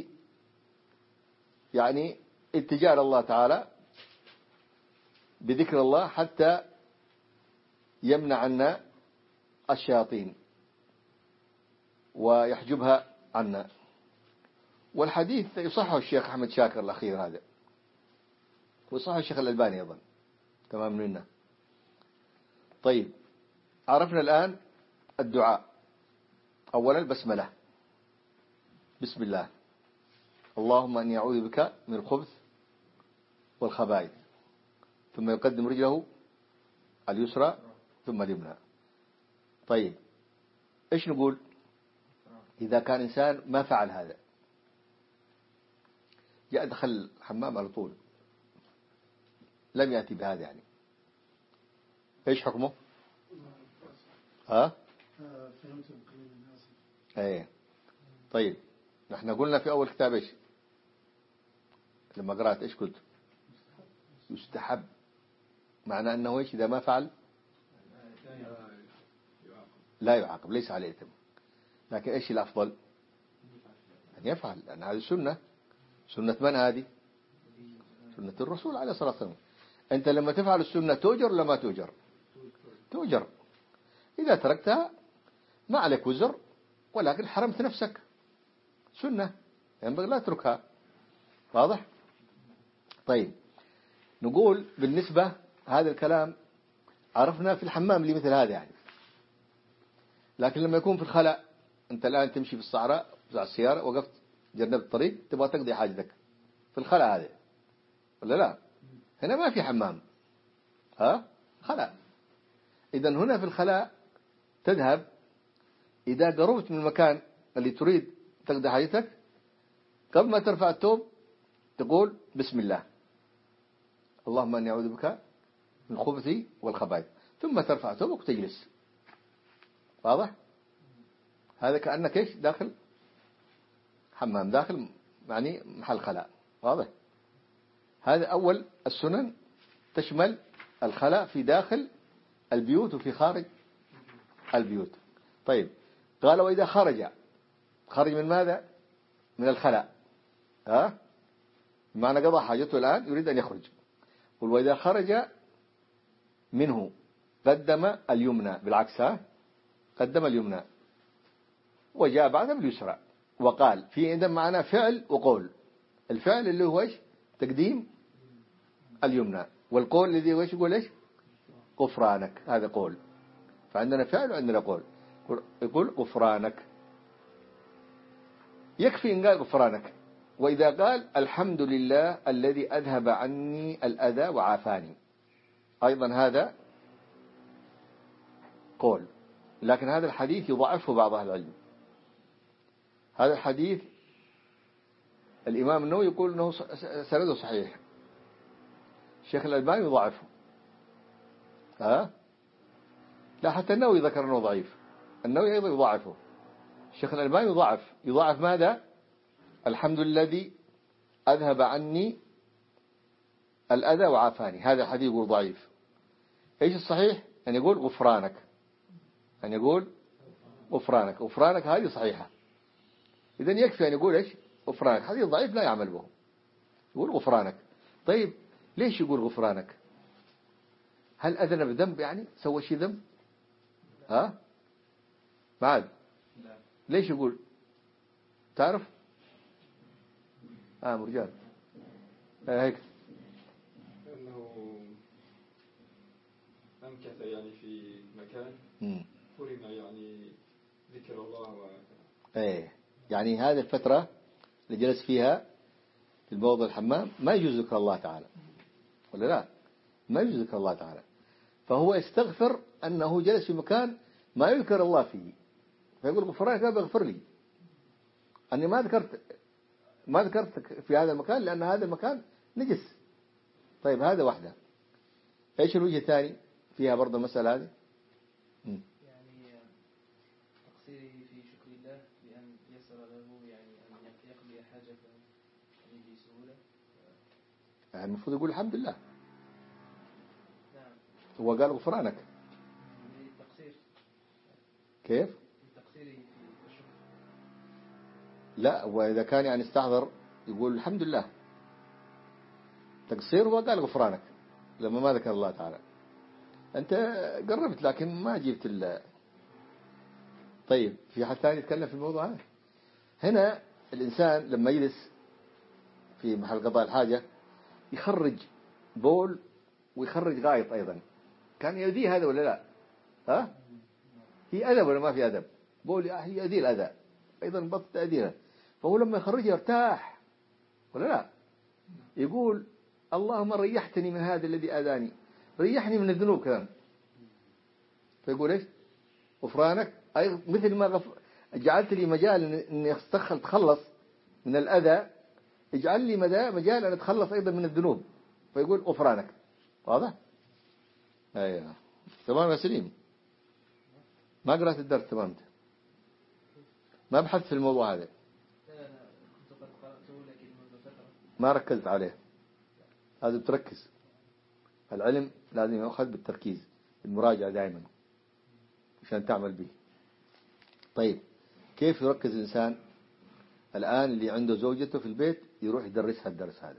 يعني اتجاه الله تعالى بذكر الله حتى يمنع عنا الشياطين ويحجبها عنا. والحديث يصحه الشيخ أحمد شاكر الأخير هذا، ويصحه الشيخ الألباني أيضا تمام منه. طيب، عرفنا الآن الدعاء. أولا البسملة، بسم الله اللهم أني أعوذ بك من الخبث والخبائث، ثم يقدم رجله اليسرى ثم اليمنى. طيب، إيش نقول إذا كان إنسان ما فعل هذا، جاء دخل الحمام على طول لم يأتي بهذا، يعني إيش حكمه؟ فهمت القليل الناس. طيب، نحن قلنا في أول كتاب إيش؟ لما قرأت إيش قلت؟ يستحب، معنى أنه إيش إذا ما فعل لا يعاقب، ليس عليه إثم. لكن إيش الأفضل؟ أن يفعل، لأن هذه السنة. سنة من هذه؟ سنة الرسول عليه الصلاة والسلام. أنت لما تفعل السنة تؤجر ولا ما تؤجر؟ تؤجر. إذا تركتها ما عليك وزر، ولكن حرمت نفسك. سنة ينبغي لا تتركها. واضح؟ طيب، نقول بالنسبة هذا الكلام عرفنا في الحمام لمثل هذا يعني. لكن لما يكون في الخلاء، أنت الآن تمشي في الصحراء على السيارة، وقفت جنب الطريق تبغى تقضي حاجتك في الخلاء هذا ولا لا؟ هنا ما في حمام، خلاء. إذن هنا في الخلاء تذهب، إذا قربت من المكان اللي تريد تقضي حاجتك، قبل ما ترفع الثوب تقول بسم الله، اللهم أني أعوذ بك من الخبث والخبائث، ثم ترفع ثوبك وتجلس. واضح؟ هذا كأنك إيش؟ داخل حمام، داخل يعني محل خلاء. واضح؟ هذا أول السنن، تشمل الخلاء في داخل البيوت وفي خارج البيوت. طيب، قال وإذا خرج من ماذا؟ من الخلاء، بمعنى قضى حاجته الآن يريد أن يخرج. وإذا خرج منه قدم اليمنى، بالعكس، قدم اليمنى وجاء بعد باليسرى. وقال في عندنا معنا فعل وقول. الفعل اللي هو إيش؟ تقديم اليمنى، والقول الذي هو إيش؟ يقول إيش؟ غفرانك. هذا قول. فعندنا فعل وعندنا قول. يقول غفرانك، يكفي إن قال غفرانك. وإذا قال الحمد لله الذي أذهب عني الأذى وعافاني، أيضا هذا قول. لكن هذا الحديث يضعفه بعض أهل العلم. هذا الحديث الإمام النووي يقول أنه سنده صحيح، الشيخ الألباني يضعفه. لا، حتى النووي ذكر أنه ضعيف، النووي أيضا يضعفه. الشيخ الألباني يضعف ماذا؟ الحمد لله الذي أذهب عني الأذى وعافاني، هذا الحديث يقول ضعيف. إيش الصحيح؟ أن يقول غفرانك، أن يقول غفرانك هذه صحيحة. إذن يكفي أن يقول إيش؟ غفرانك. حديث ضعيف لا يعمل به، يقول غفرانك. طيب، ليش يقول غفرانك؟ هل أذنب ذنب يعني؟ سوى شيء ذنب؟ بعد ليش يقول؟ تعرف؟ مرجان هيك أنه أمكث يعني في مكان حرم يعني ذكر الله يعني هذه الفترة اللي جلس فيها في الموضع الحمام ما يجوز ذكر الله تعالى، ولا لا؟ ما يجوز ذكر الله تعالى. فهو يستغفر أنه جلس في مكان ما يذكر الله فيه، فيقول غفرانك لا بغفر لي أني ما ذكرتك في هذا المكان لأن هذا المكان نجس. طيب، هذا واحدة. إيش الوجه الثاني فيها برضه المسألة هذه؟ يعني تقصيره في شكر الله بأن يسر له يعني أن يقضي حاجته بسهولة. يعني المفروض يقول الحمد لله. نعم. هو قال غفرانك. التقصير. كيف؟ تقصيره في الشكر. لا، وإذا كان يعني استحضر يقول الحمد لله. تقصير هو قال غفرانك لما ما ذكر الله تعالى. أنت قربت لكن ما جبت طيب، في حد ثاني يتكلم في الموضوع هذا؟ هنا الإنسان لما يجلس في محل قضاء الحاجة يخرج بول ويخرج غائط أيضا، كان يؤذيه هذا ولا لا؟ هي أدب ولا ما في أدب؟ بول هي يؤذيه الأذى، أيضا بطل تأذيها. فهو لما يخرجه يرتاح ولا لا؟ يقول اللهم ريحتني من هذا الذي أذاني، ريحني من الذنوب كذا. فيقول إيش؟ غفرانك، أي مثل ما جعلت لي مجال أن أتخلص من الأذى، اجعل لي مجال أن أتخلص أيضا من الذنوب. فيقول غفرانك. واضح؟ أيوه، تمام يا سليم. ما قرأت الدرس تمام، ما بحثت في الموضوع هذا. لا كنت قد قرأته لكن منذ فترة. ما ركزت عليه. لازم تركز. العلم لازم يأخذ بالتركيز، المراجعة دائما عشان تعمل به. طيب كيف يركز الإنسان؟ الآن اللي عنده زوجته في البيت يروح يدرسها الدرس هذا.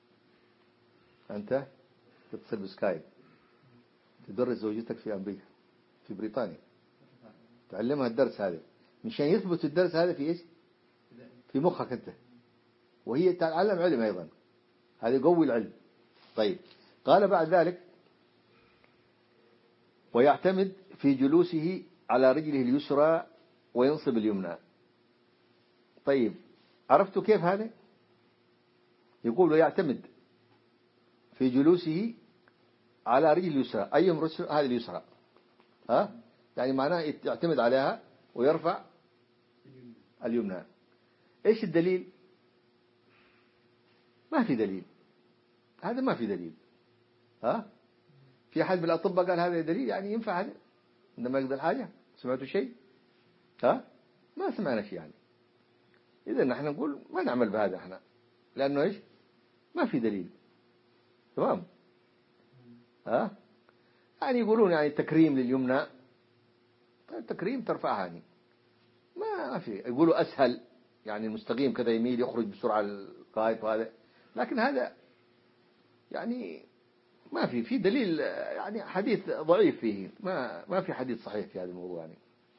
أنت تتصل بسكايب تدرس زوجتك في أمريكا في بريطانيا، تعلمها الدرس هذا مشان يثبت الدرس هذا في إيش؟ في مخك أنت، وهي تتعلم علم أيضا، هذا يقوي العلم. طيب قال بعد ذلك ويعتمد في جلوسه على رجله اليسرى وينصب اليمنى. طيب عرفتوا كيف هذا؟ يقول ويعتمد في جلوسه على رجل اليسرى. أيهم رجل؟ هذه اليسرى. يعني معناه يعتمد عليها ويرفع اليمنى. إيش الدليل؟ ما في دليل، هذا ما في دليل. في أحد من الأطباء قال هذا دليل؟ يعني ينفع هذا عندما يقدر حاجة؟ سمعتوا شيء؟ ما سمعنا شيء يعني. إذا نحن نقول ما نعمل بهذا احنا، لأنه إيش؟ ما في دليل. تمام. يعني يقولون يعني تكريم لليمنى، تكريم ترفعها يعني ما في. يقولوا أسهل، يعني المستقيم كذا يميل يخرج بسرعة القائد وهذا، لكن هذا يعني ما في دليل، يعني حديث ضعيف فيه، ما في حديث صحيح في هذا الموضوع يعني.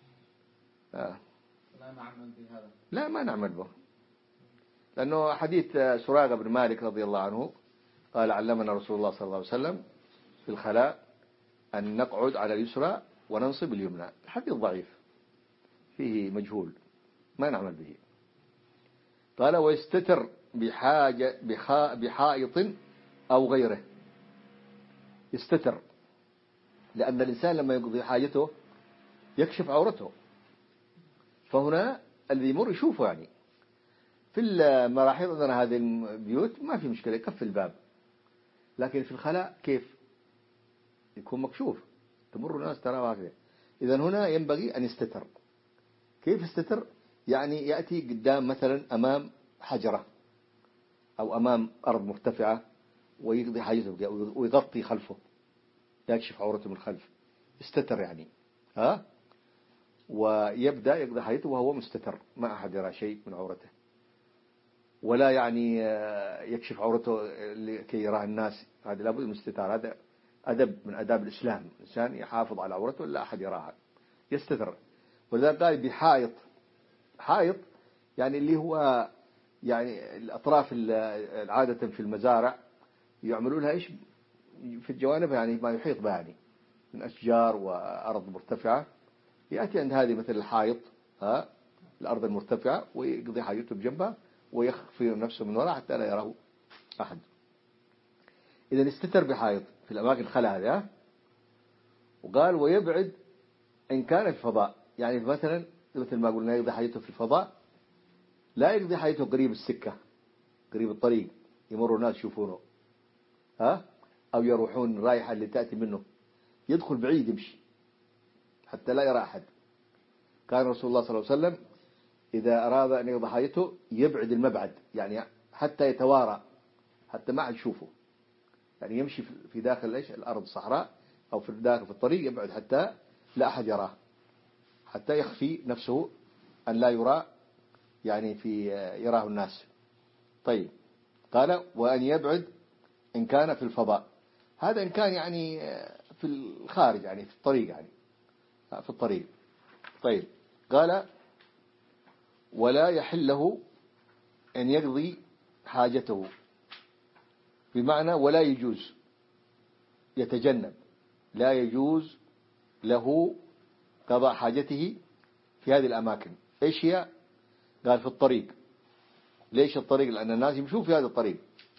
لا نعمل بهذا. لا ما نعمل به، لأنه حديث سراقة بن مالك رضي الله عنه قال علمنا رسول الله صلى الله عليه وسلم في الخلاء أن نقعد على اليسرى وننصب اليمنى. الحديث ضعيف فيه مجهول، ما نعمل به. قال ويستتر بحائط أو غيره. يستتر لأن الإنسان لما يقضي حاجته يكشف عورته، فهنا الذي يمر يشوفه. يعني في المراحيض عندنا هذه البيوت ما في مشكلة، يكفي الباب، لكن في الخلاء كيف يكون مكشوف؟ تمر الناس ترى هكذا. إذن هنا ينبغي أن يستتر. كيف يستتر؟ يعني يأتي قدام مثلا أمام حجرة أو أمام أرض مرتفعة ويقضي حاجته ويغطي خلفه، يكشف عورته من الخلف، يستتر يعني. ويبدأ يقضي حاجته وهو مستتر، ما أحد يرى شيء من عورته، ولا يعني يكشف عورته لكي يراه الناس. هذا لابد من الاستتار، هذا أدب من أداب الإسلام، الإنسان يحافظ على عورته لا أحد يراها، يستتر. ولذلك قال بحائط. حائط يعني اللي هو يعني الأطراف عادة في المزارع يعملون لها إيش في الجوانب، يعني ما يحيط بها يعني من أشجار وأرض مرتفعة. يأتي عند هذه مثل الحائط، الأرض المرتفعة، ويقضي حاجته بجنبها ويخفي نفسه من وراء حتى لا يراه أحد. إذا استتر بحائط في الأماكن الخلا هذه. وقال ويبعد إن كان في فضاء، يعني مثلا مثل ما قلنا يقضي حاجته في الفضاء، لا يقضي حاجته قريب السكة قريب الطريق يمر الناس يشوفونه، أو يروحون رايحة اللي تأتي منه، يدخل بعيد يمشي حتى لا يرى أحد. كان رسول الله صلى الله عليه وسلم إذا أراد أن يقضي حاجته يبعد المبعد، يعني حتى يتوارى، حتى ما أحد يشوفه، يعني يمشي في داخل إيش الأرض الصحراء أو في داخل في الطريق، يبعد حتى لا أحد يراه، حتى يخفي نفسه أن لا يرى، يعني في يراه الناس. طيب قال وأن يبعد إن كان في الفضاء، هذا إن كان يعني في الخارج، يعني في الطريق، يعني في الطريق. طيب قال ولا يحل له أن يقضي حاجته، بمعنى ولا يجوز، يتجنب، لا يجوز له قضاء حاجته في هذه الأماكن. إيش هي؟ قال في الطريق. ليش الطريق؟ لأن الناس يمشون في هذا الطريق،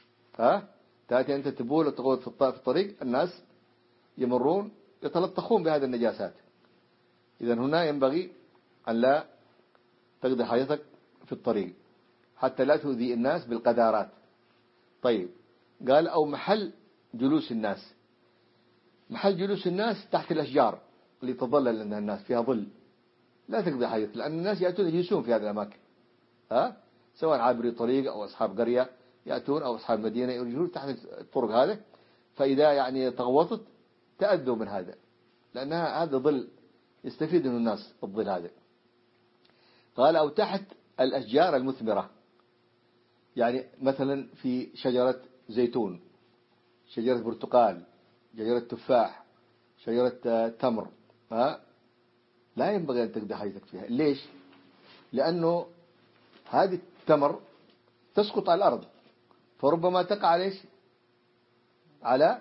تأتي أنت تبول وتقعد في الطريق، الناس يمرون يتلطخون بهذه النجاسات. إذن هنا ينبغي أن لا تقضي حاجتك في الطريق حتى لا تؤذي الناس بالقذارات. طيب قال أو محل جلوس الناس. محل جلوس الناس تحت الأشجار اللي تظلل لأنها الناس فيها ظل، لا تقضي حاجتك، لأن الناس يأتون يجلسون في هذه الأماكن، سواء عابري طريق أو أصحاب قرية يأتون أو أصحاب المدينة يرجون تحت الطرق هذه، فإذا يعني تغوطت تأذوا من هذا، لأنها هذا ظل يستفيد منه الناس الظل هذا. قال أو تحت الأشجار المثمرة، يعني مثلا في شجرة زيتون، شجرة برتقال، شجرة تفاح، شجرة تمر، لا ينبغي أن تقضي حاجتك فيها. ليش؟ لأنه هذه التمر تسقط على الأرض، فربما تقع على على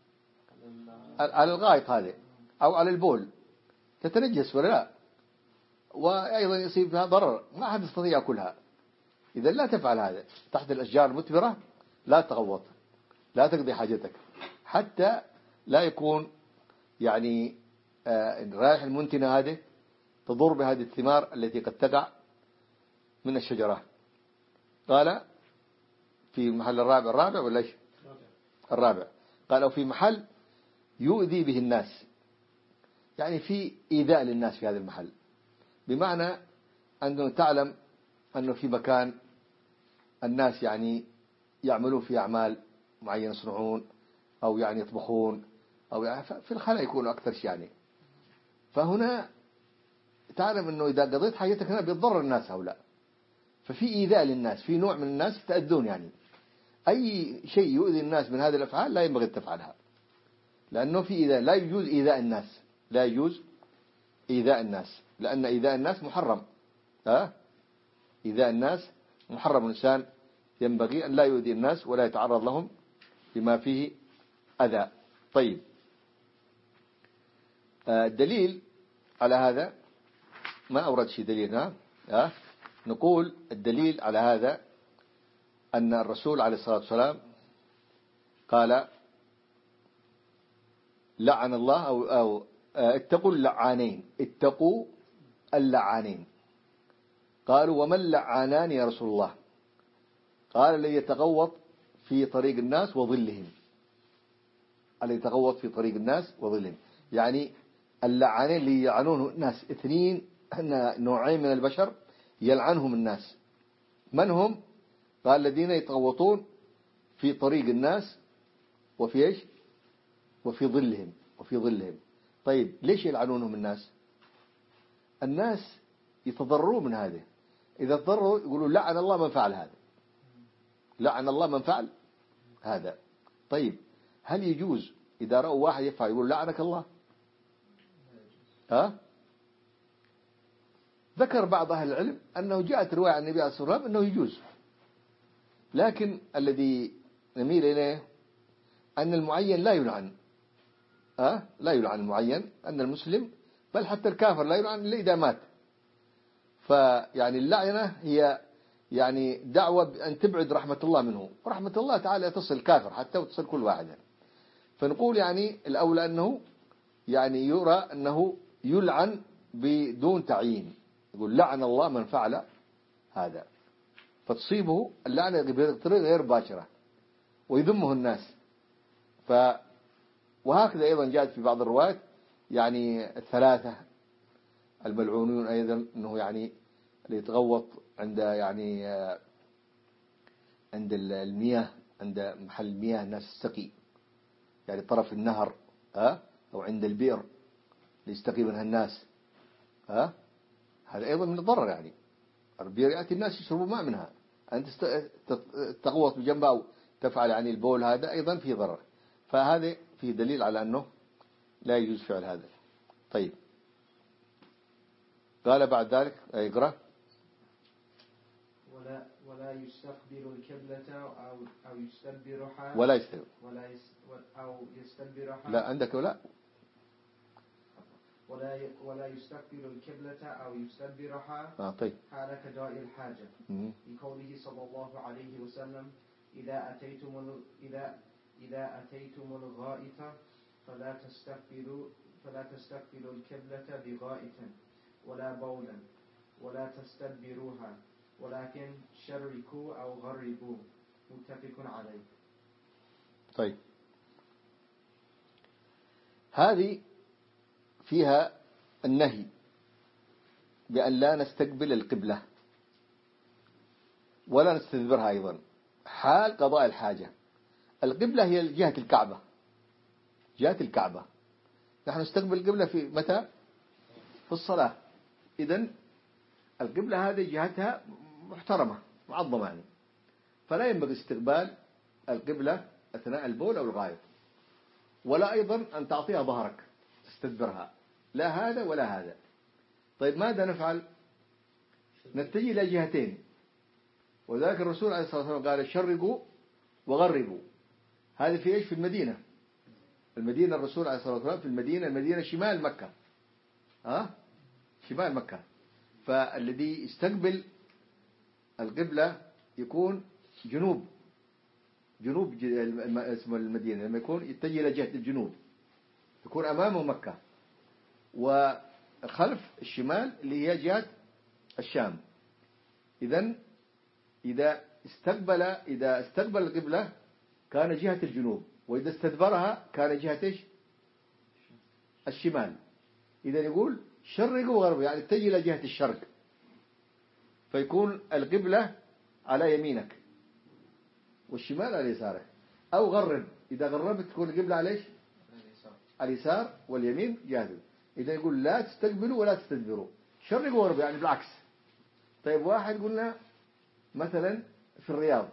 الغائط هذا أو على البول، تتنجس ولا لا، وأيضا يصيب فيها ضرر، ما أحد يستطيع كلها. إذا لا تفعل هذا تحت الأشجار المثمرة، لا تغوط، لا تقضي حاجتك، حتى لا يكون يعني الرائحة المنتنة هذه تضر بهذه الثمار التي قد تقع من الشجرة. قال في محل الرابع ولا إيش؟ الرابع. قال في محل يؤذي به الناس، يعني في إيذاء للناس في هذا المحل، بمعنى أنه تعلم أنه في مكان الناس يعني يعملون في أعمال معينة، يصنعون أو يعني يطبخون أو يعني في الخلاء يكونوا أكثر شيء يعني، فهنا تعلم أنه إذا قضيت حاجتك هنا بيضر الناس هؤلاء، ففي إيذاء للناس، في نوع من الناس تأذون. يعني أي شيء يؤذي الناس من هذه الأفعال لا ينبغي تفعلها، لأنه في إيذاء. لا يجوز إيذاء الناس، لا يجوز إيذاء الناس، لأن إيذاء الناس محرم. إيذاء الناس محرم، الإنسان ينبغي أن لا يؤذي الناس ولا يتعرض لهم بما فيه أذى. طيب، الدليل على هذا ما أورد شيء دليل. نقول الدليل على هذا أن الرسول عليه الصلاة والسلام قال لعن الله أو اتقوا اللعانين، اتقوا اللعانين. قالوا وما اللعانان يا رسول الله؟ قال الذي يتغوط في طريق الناس وظلهم، الذي يتغوط في طريق الناس وظلهم، يعني اللعانين اللي يلعنونه الناس اثنين، نوعين من البشر يلعنهم الناس. من هم؟ قال الذين يتغوطون في طريق الناس وفي ايش؟ وفي ظلهم. طيب ليش يلعنونهم الناس؟ الناس يتضررون من هذا، إذا تضرروا يقولوا لعن الله من فعل هذا، لعن الله من فعل هذا. طيب هل يجوز إذا رأوا واحد يفعل يقول لعنك الله؟ ذكر بعض أهل العلم أنه جاءت رواية عن النبي عليه الصلاة والسلام أنه يجوز، لكن الذي نميل إليه أن المعين لا يلعن. لا يلعن المعين، أن المسلم بل حتى الكافر لا يلعن إلا إذا مات. فيعني اللعنة هي يعني دعوة أن تبعد رحمة الله منه، ورحمة الله تعالى تصل الكافر حتى وتصل كل واحد. فنقول يعني الأولى أنه يعني يرى أنه يلعن بدون تعيين، يقول لعن الله من فعل هذا، فتصيبه اللعنة بطريقة غير مباشرة ويذمه الناس. وهكذا أيضا جاءت في بعض الروايات يعني الثلاثة الملعونون أيضا، أنه يعني اللي يتغوط عند يعني عند المياه، عند محل المياه الناس السقي، يعني طرف النهر أو عند البئر اللي يستقي منها الناس، هذا أيضا من الضرر. يعني البئر يأتي الناس يشربوا ماء منها، أنت تغوط بجنبها أو تفعل يعني البول، هذا أيضا فيه ضرر. فهذا فيه دليل على أنه لا يجوز فعل هذا. طيب، قال بعد ذلك اقرأ. ولا يستقبل القبلة أو يستدبرها أو يستدبرها. لا عندك ولا يستقبل القبلة أو يستدبرها طيب. حال قضاء الحاجة، لقوله صلى الله عليه وسلم إذا أتيتم الغائط فلا تستقبلوا القبلة بغائط ولا بولا ولا تستدبروها، ولكن شركوا أو غربوا. متفق عليه. طيب، هذه فيها النهي بأن لا نستقبل القبلة ولا نستدبرها أيضا حال قضاء الحاجة. القبلة هي جهة الكعبة، جهة الكعبة. نحن نستقبل القبلة في متى؟ في الصلاة. إذن القبلة هذه جهتها محترمة معظمة يعني، فلا ينبغي استقبال القبلة أثناء البول أو الغائط، ولا أيضا أن تعطيها ظهرك تستدبرها، لا هذا ولا هذا. طيب ماذا نفعل؟ نتجه إلى جهتين، وذلك الرسول عليه الصلاة والسلام قال شرقوا وغربوا. هذا في إيش؟ في المدينة. المدينة الرسول عليه الصلاة والسلام في المدينة شمال مكة، شمال مكة. فالذي يستقبل القبلة يكون جنوب اسم المدينة، لما يكون يتجه إلى جهة الجنوب يكون أمامه مكة، وخلف الشمال اللي هي جهة الشام. إذن إذا استقبل القبلة كان جهة الجنوب، وإذا استدبرها كان جهة إيش؟ الشمال. إذا يقول شرقوا وغربوا يعني اتجه إلى جهة الشرق، فيكون القبلة على يمينك والشمال على يسارك. أو غرب، إذا غربت تكون القبلة على إيش؟ على اليسار واليمين جاهز. إذا يقول لا تستقبلوا ولا تستدبروا، شرقوا وغربوا يعني بالعكس. طيب واحد قلنا مثلا في الرياض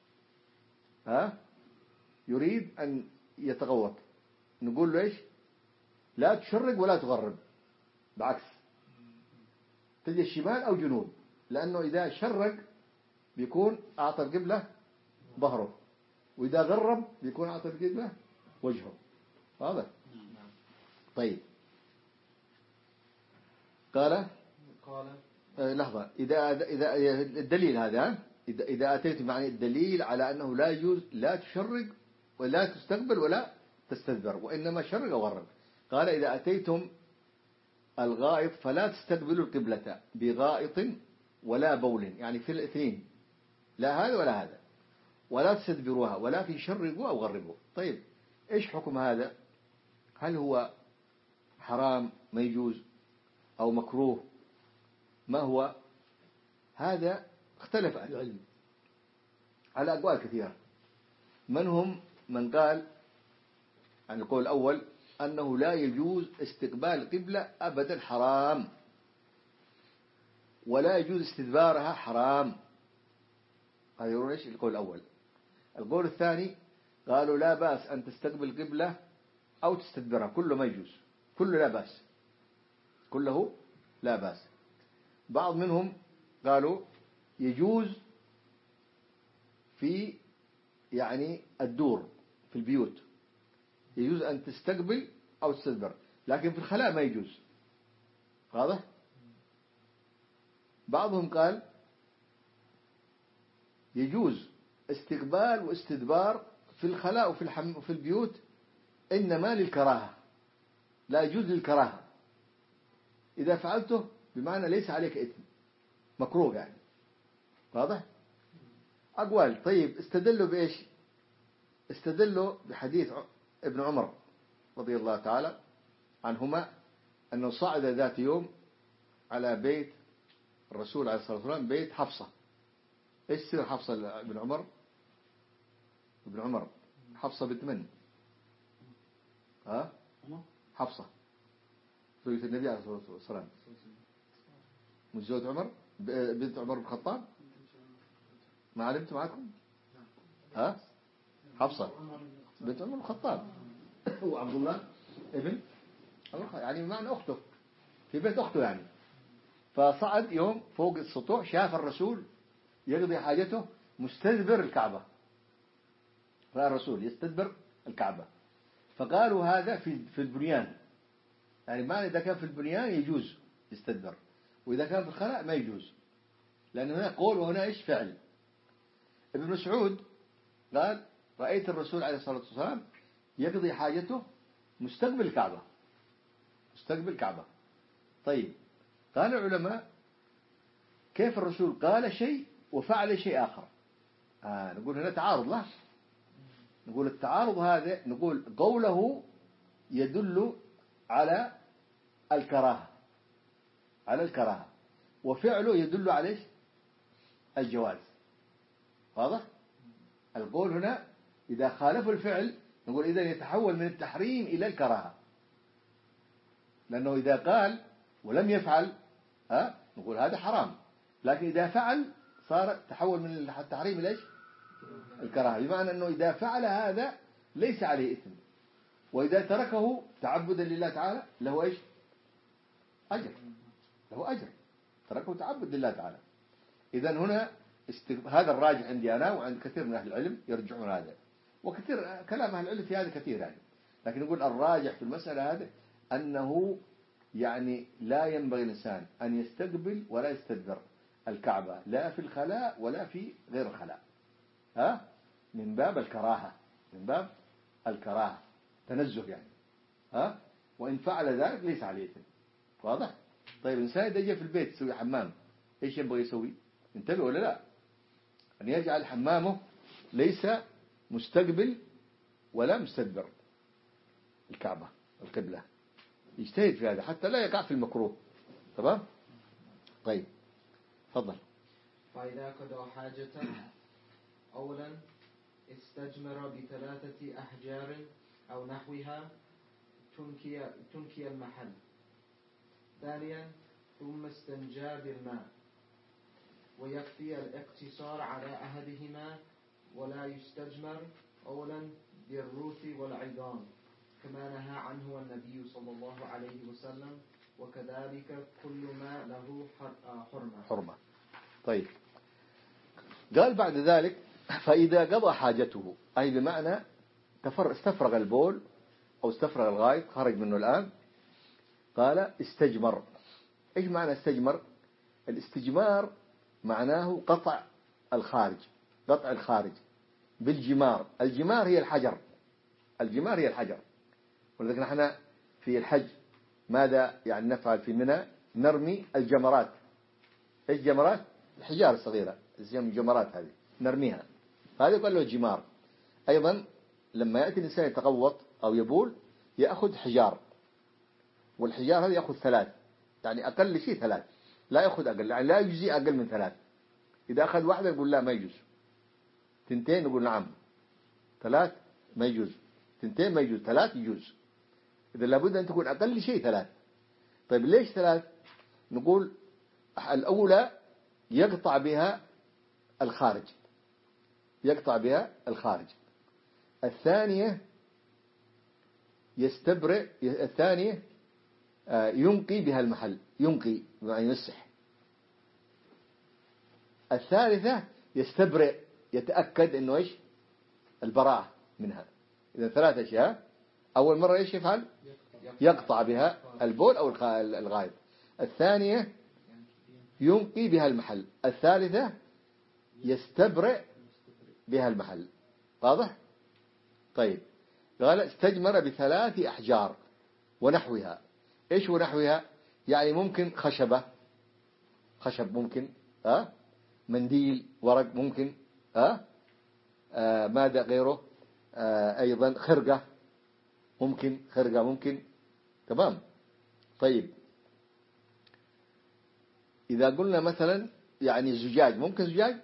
يريد أن يتغوط، نقول له إيش؟ لا تشرق ولا تغرب، بعكس تجي الشمال أو جنوب، لأنه إذا شرق بيكون أعطى القبلة ظهره، وإذا غرب بيكون أعطى القبلة وجهه. هذا طيب. قال لحظة، إذا الدليل هذا إذا أتيت معني الدليل على أنه لا يجوز لا تشرق ولا تستقبل ولا تستدبر، وإنما شرق أو غرب. قال إذا أتيتم الغائط فلا تستقبلوا القبلة بغائط ولا بول، يعني في الاثنين، لا هذا ولا هذا، ولا تستدبروها ولكن شرقوا أو غربوا. طيب إيش حكم هذا؟ هل هو حرام ما يجوز أو مكروه؟ ما هو هذا؟ اختلف أهل العلم على أقوال كثيرة. من قال عن القول الأول أنه لا يجوز استقبال القبلة أبدا، حرام، ولا يجوز استدبارها، حرام. هذا يقول إيش؟ القول الأول. القول الثاني قالوا لا بأس أن تستقبل القبلة أو تستدبرها، كله ما يجوز، كله لا بأس، كله لا بأس. بعض منهم قالوا يجوز في يعني الدور في البيوت، يجوز أن تستقبل أو تستدبر، لكن في الخلاء ما يجوز. واضح؟ بعضهم قال يجوز استقبال واستدبار في الخلاء وفي البيوت، إنما للكراهة، لا يجوز للكراهة، إذا فعلته بمعنى ليس عليك إثم، مكروه يعني. واضح؟ أقوال. طيب استدلوا بإيش؟ استدلوا بحديث ابن عمر رضي الله تعالى عنهما أنه صعد ذات يوم على بيت الرسول عليه الصلاة والسلام، بيت حفصة. إيش سير حفصة ابن عمر؟ حفصة بنت من؟ حفصة زوجة النبي عليه الصلاة والسلام، مش زوجة عمر بنت عمر بن الخطاب؟ ما علمت معكم؟ حفصة بنت عمر بن الخطاب، هو عبد الله ابن يعني معنى أخته، في بيت أخته يعني. فصعد يوم فوق السطوح، شاف الرسول يقضي حاجته مستدبر الكعبة، رأى الرسول يستدبر الكعبة، فقالوا هذا في البنيان، يعني معنى إذا كان في البنيان يجوز يستدبر، وإذا كان في الخلاء ما يجوز، لأن هنا قول وهنا إيش؟ فعل. ابن مسعود قال رأيت الرسول عليه الصلاة والسلام يقضي حاجته مستقبل الكعبة، مستقبل الكعبة. طيب قال العلماء كيف الرسول قال شيء وفعل شيء آخر؟ نقول هنا تعارض. لا، نقول التعارض هذا، نقول قوله يدل على الكراهة، على الكراهة، وفعله يدل على الجواز. واضح؟ القول هنا إذا خالفوا الفعل نقول إذا يتحول من التحريم إلى الكراهة، لأنه إذا قال ولم يفعل نقول هذا حرام، لكن إذا فعل صار تحول من التحريم إلى الكراهة، بمعنى أنه إذا فعل هذا ليس عليه إثم، وإذا تركه تعبدا لله تعالى له إيش؟ أجر، له أجر، تركه تعبد لله تعالى. إذن هنا هذا الراجع عندي أنا وعند كثير من أهل العلم يرجعون هذا، وكثير كلام أهل العلم في هذا كثير يعني، لكن نقول الراجح في المسألة هذا أنه يعني لا ينبغي الإنسان أن يستقبل ولا يستدبر الكعبة لا في الخلاء ولا في غير الخلاء، من باب الكراهة، من باب الكراهة، تنزه يعني، وإن فعل ذلك ليس عليه إثم. واضح؟ طيب الإنسان إذا جاء في البيت يسوي حمام إيش ينبغي يسوي؟ انتبه ولا لا؟ أن يجعل حمامه ليس مستقبل ولا مستدبر الكعبة القبلة، يجتهد في هذا حتى لا يقع في المكروه. تمام؟ طيب تفضل. فإذا قضى حاجته أولا استجمر ب3 أحجار أو نحوها تنكي المحل. ثانيا ثم استنجى بالماء، ويكفي الاقتصار على أحدهما، ولا يستجمر أولا بالروث والعظام كما نهى عنه النبي صلى الله عليه وسلم، وكذلك كل ما له حرمة. طيب قال بعد ذلك فإذا قضى حاجته، أي بمعنى استفرغ البول أو استفرغ الغائط خرج منه الآن، قال استجمر. إيش معنى استجمر؟ الاستجمار معناه قطع الخارج، قطع الخارج بالجمار. الجمار هي الحجر، الجمار هي الحجر. ولذلك نحن في الحج ماذا يعني نفعل في منى؟ نرمي الجمرات. إيش جمرات؟ الحجار الصغيرة، الجمرات هذه نرميها، هذا يقول له جمار. أيضا لما يأتي الإنسان يتغوط أو يبول يأخذ حجار، والحجار هذا يأخذ 3، يعني أقل شيء 3، لا يأخذ أقل، يعني لا يجزي أقل من 3. إذا أخذ واحدة يقول لا ما يجوز، 2 نقول نعم، 3 ما يجوز، 2 ما يجوز، 3 يجوز. إذا لابد أن تكون أقل شيء 3. طيب ليش 3؟ نقول الأولى يقطع بها الخارج، يقطع بها الخارج. الثانية يستبرئ، الثانية ينقي بها المحل، ينقي يعني يمسح. الثالثة يستبرئ، يتأكد إنه إيش البراءة منها. إذا 3 أشياء. أول مرة إيش يفعل؟ يقطع بها البول أو الغائط. الثانية ينقي بها المحل. الثالثة يستبرئ بها المحل. واضح؟ طيب قال استجمر ب3 أحجار ونحوها. إيش ونحوها؟ يعني ممكن خشبة، خشب ممكن، منديل ورق ممكن، ماذا غيره؟ أيضا خرقة ممكن، خرقة ممكن. تمام. طيب إذا قلنا مثلا يعني زجاج، ممكن زجاج؟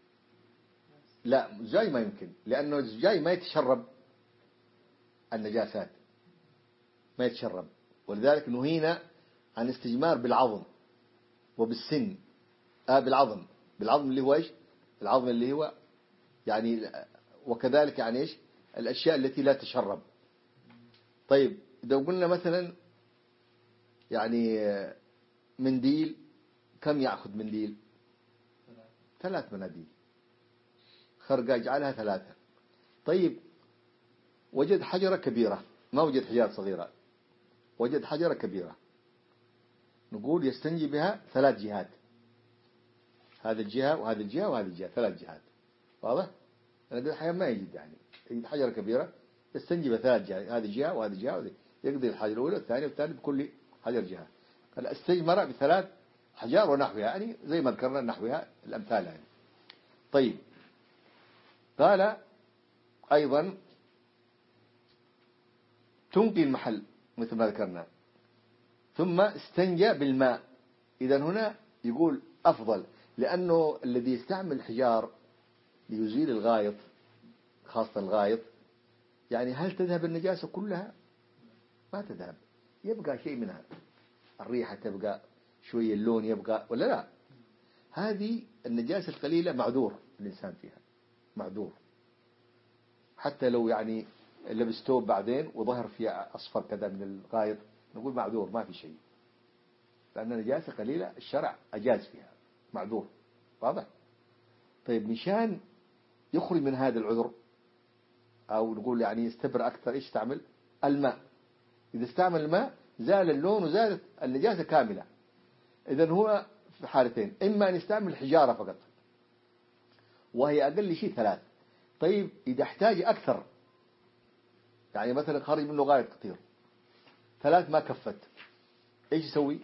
لا زجاج ما يمكن، لأنه الزجاج ما يتشرب النجاسات، ما يتشرب. ولذلك نهينا عن استجمار بالعظم وبالسن، بالعظم اللي هو إيش؟ العظم اللي هو يعني، وكذلك يعني إيش الأشياء التي لا تشرب. طيب إذا قلنا مثلا يعني منديل، كم يأخذ منديل؟ 3 مناديل. خرقة يجعلها 3. طيب وجد حجرة كبيرة، ما وجد حجرة صغيرة، وجد حجرة كبيرة، نقول يستنجي بها 3 جهات، هذه الجهة وهذه الجهة وهذه الجهة، 3 جهات. واضح؟ لأن الحياة ما يجد يعني يجد حجرة كبيرة يستنجي بها 3 جهات، هذه جهة وهذه جهة وهذه، يقضي الحاجة الأولى والثانية والثالثة بكل حجر جهة. قال استجمر ب3 أحجار ونحوها، يعني زي ما ذكرنا نحوها الأمثال يعني. طيب قال أيضا تنقي المحل مثل ما ذكرنا، ثم استنجى بالماء. إذن هنا يقول أفضل، لأنه الذي يستعمل الحجار ليزيل الغائط خاصة الغائط، يعني هل تذهب النجاسة كلها؟ ما تذهب، يبقى شيء منها، الريحة تبقى، شوية اللون يبقى، ولا لا؟ هذه النجاسة القليلة معذور الإنسان فيها، معذور، حتى لو يعني لبس ثوب بعدين وظهر فيه أصفر كذا من الغائط، نقول معذور ما في شيء، لأن نجاسة قليلة الشرع أجاز فيها، معذور، واضح؟ طيب مشان يخرج من هذا العذر، أو نقول يعني يستبر أكثر، إيش تعمل؟ الماء. إذا استعمل الماء زال اللون وزالت النجاسة كاملة. إذن هو في حالتين، إما أن يستعمل حجارة فقط وهي أقل شيء 3. طيب إذا احتاج أكثر، يعني مثلا خرج منه غاية كثير 3 ما كفت، إيش يسوي؟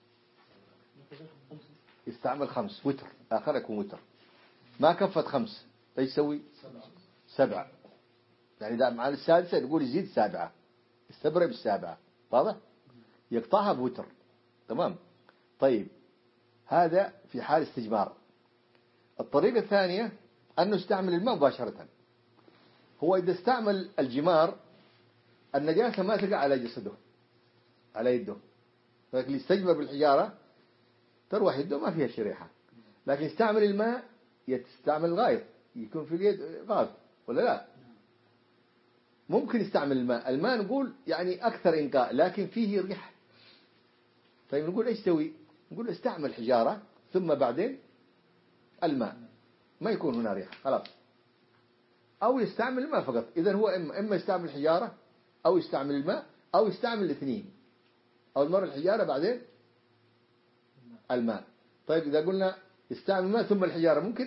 يستعمل 5 وتر، آخر يكون وتر. ما كفت 5 إيش يسوي؟ 7. يعني إذا مع السادسة نقول يزيد 7، استبرئ بالسابعة، واضح؟ يقطعها بوتر، تمام. طيب هذا في حال استجمار. الطريقة الثانية أنه يستعمل الماء مباشرة. هو إذا استعمل الجمار النجاسة ما تقع على جسده، على يده، لكن يستجمر بالحجارة تروح يده ما فيها شريحة. لكن يستعمل الماء، يستعمل الغايط، يكون في اليد غاز، ولا لا؟ ممكن يستعمل الماء نقول يعني أكثر إنقاء، لكن فيه ريح. طيب نقول إيش تسوي؟ نقول استعمل حجارة ثم بعدين الماء، ما يكون هنا ريح، خلاص. أو يستعمل الماء فقط. إذن هو إما يستعمل الحجارة أو يستعمل الماء أو يستعمل الاثنين، أو المرة الحجارة بعدين الماء. طيب إذا قلنا يستعمل الماء ثم الحجارة، ممكن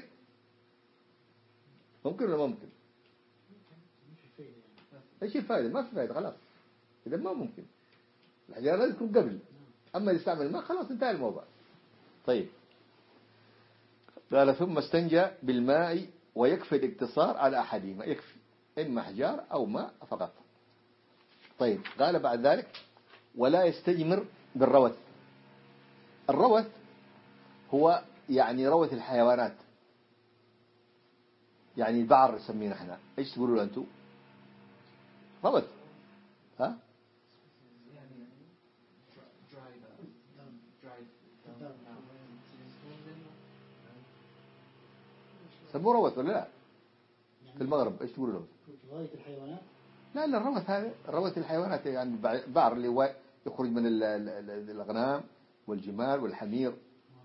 ولا ممكن؟ ايش الفائدة؟ ما في فائدة، خلاص. إذا ما ممكن، الحجارة لازم تكون قبل، أما يستعمل الماء خلاص انتهى الموضوع. طيب قال ثم استنجى بالماء ويكفي الاقتصار على أحدهما، يكفي إما حجار أو ماء فقط. طيب قال بعد ذلك ولا يستجمر بالروث. الروث هو يعني روث الحيوانات، يعني البعر نسميه احنا، ايش تقولوا أنتم؟ روث، ها؟ سموه روث ولا لا؟ في المغرب ايش تقولوا له؟ غاية الحيوانات؟ لا الروث هذا روث الحيوانات، يعني البعر اللي هو يخرج من الأغنام والجمال والحمير،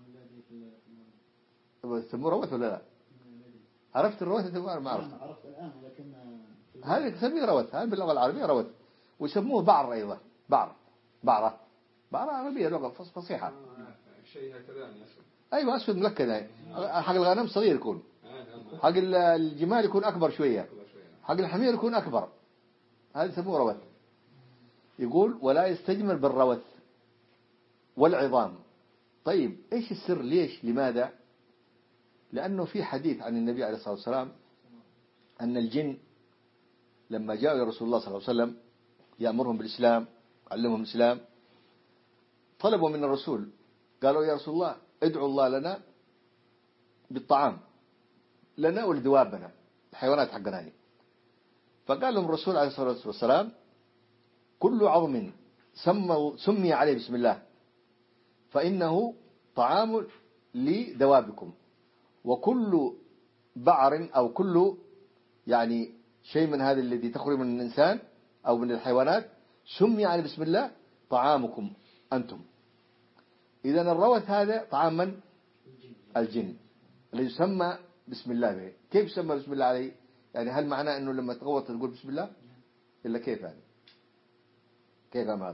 سموه روث ولا لا؟ عرفت الروث انت؟ ما عرفت. عرفت الآن، لكن هذا يسميه روث، هذا باللغة العربية روث. ويسموه بعر أيضا، بعرة عربية، لغة فصيحة. شيء هكذا يعني أسود. أيوة أسود ملكد، يعني حق الغنم صغير يكون، حق الجمال يكون أكبر شوية، حق الحمير يكون أكبر، هذا يسموه روث. يقول ولا يستجمر بالروث والعظام. طيب إيش السر؟ ليش؟ لماذا؟ لأنه في حديث عن النبي عليه الصلاة والسلام أن الجن لما جاءوا رسول الله صلى الله عليه وسلم يأمرهم بالإسلام، علمهم الإسلام، طلبوا من الرسول، قالوا يا رسول الله ادعوا الله لنا بالطعام لنا ولدوابنا، الحيوانات حقنا. فقال لهم الرسول عليه الصلاة والسلام كل عظم سمي عليه بسم الله فإنه طعام لدوابكم، وكل بعر أو كل يعني شيء من هذا الذي تخرج من الإنسان أو من الحيوانات سمي عليه بسم الله طعامكم أنتم. إذن الروث هذا طعام من؟ الجن الذي يسمى بسم الله به. كيف يسمى بسم الله عليه؟ يعني هل معناه أنه لما تغوط تقول بسم الله؟ إلا كيف يعني؟ كيف هذا؟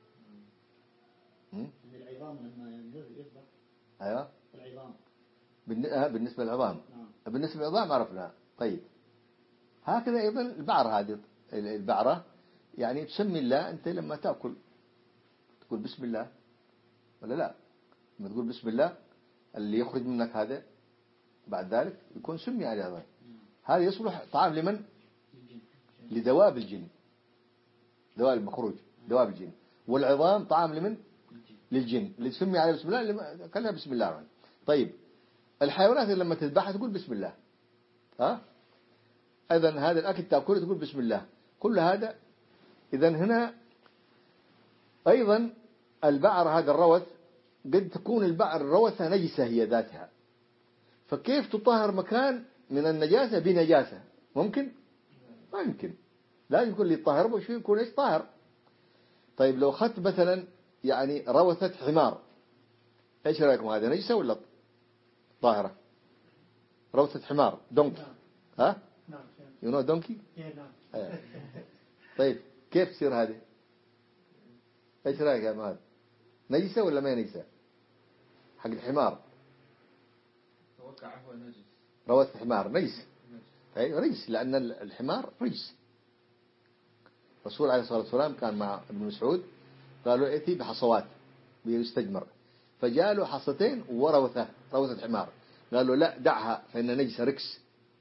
العظام لما يذبح. أيوة العظام بالنسبة للعظام. بالنسبة للعظام عرفنا. طيب هكذا أيضا البعرة، هذه البعرة يعني تسمي الله أنت لما تأكل تقول بسم الله ولا لا؟ لما تقول بسم الله اللي يخرج منك هذا بعد ذلك يكون سمي عليه هذا. هذا يصلح طعام لمن؟ لدواب الجن، دواب المخروج، دواب الجن. والعظام طعام لمن؟ للجن اللي سمي عليه بسم الله، كلها بسم الله يعني. طيب الحيوانات لما تذبحها تقول بسم الله، ها؟ أيضا هذا الأكل تأكله تقول بسم الله، كل هذا. إذا هنا أيضا البعر هذا الروث قد تكون الروثة نجسة هي ذاتها، فكيف تطهر مكان من النجاسة بنجاسة؟ ممكن؟ ما يمكن، لازم يكون اللي يطهر وشو يكون إيش طاهر. طيب لو أخذت مثلا يعني روثة حمار، إيش رأيكم هذا نجسة ولا طاهرة؟ روثة حمار دونكي، ها؟ نعم. you know donkey؟ نعم. طيب كيف تصير هذه؟ إيش رأيك يا مهد؟ نجسة ولا ما نجسة؟ حق الحمار توقع هو نجس. روثة حمار نجس. أيوة نجس، لأن الحمار نجس. الرسول عليه الصلاة والسلام كان مع ابن مسعود، قالوا ائتي بحصوات بيستجمر، فجاء له حصتين وروثة حمار، قالوا لا دعها فإن نجسة ركس،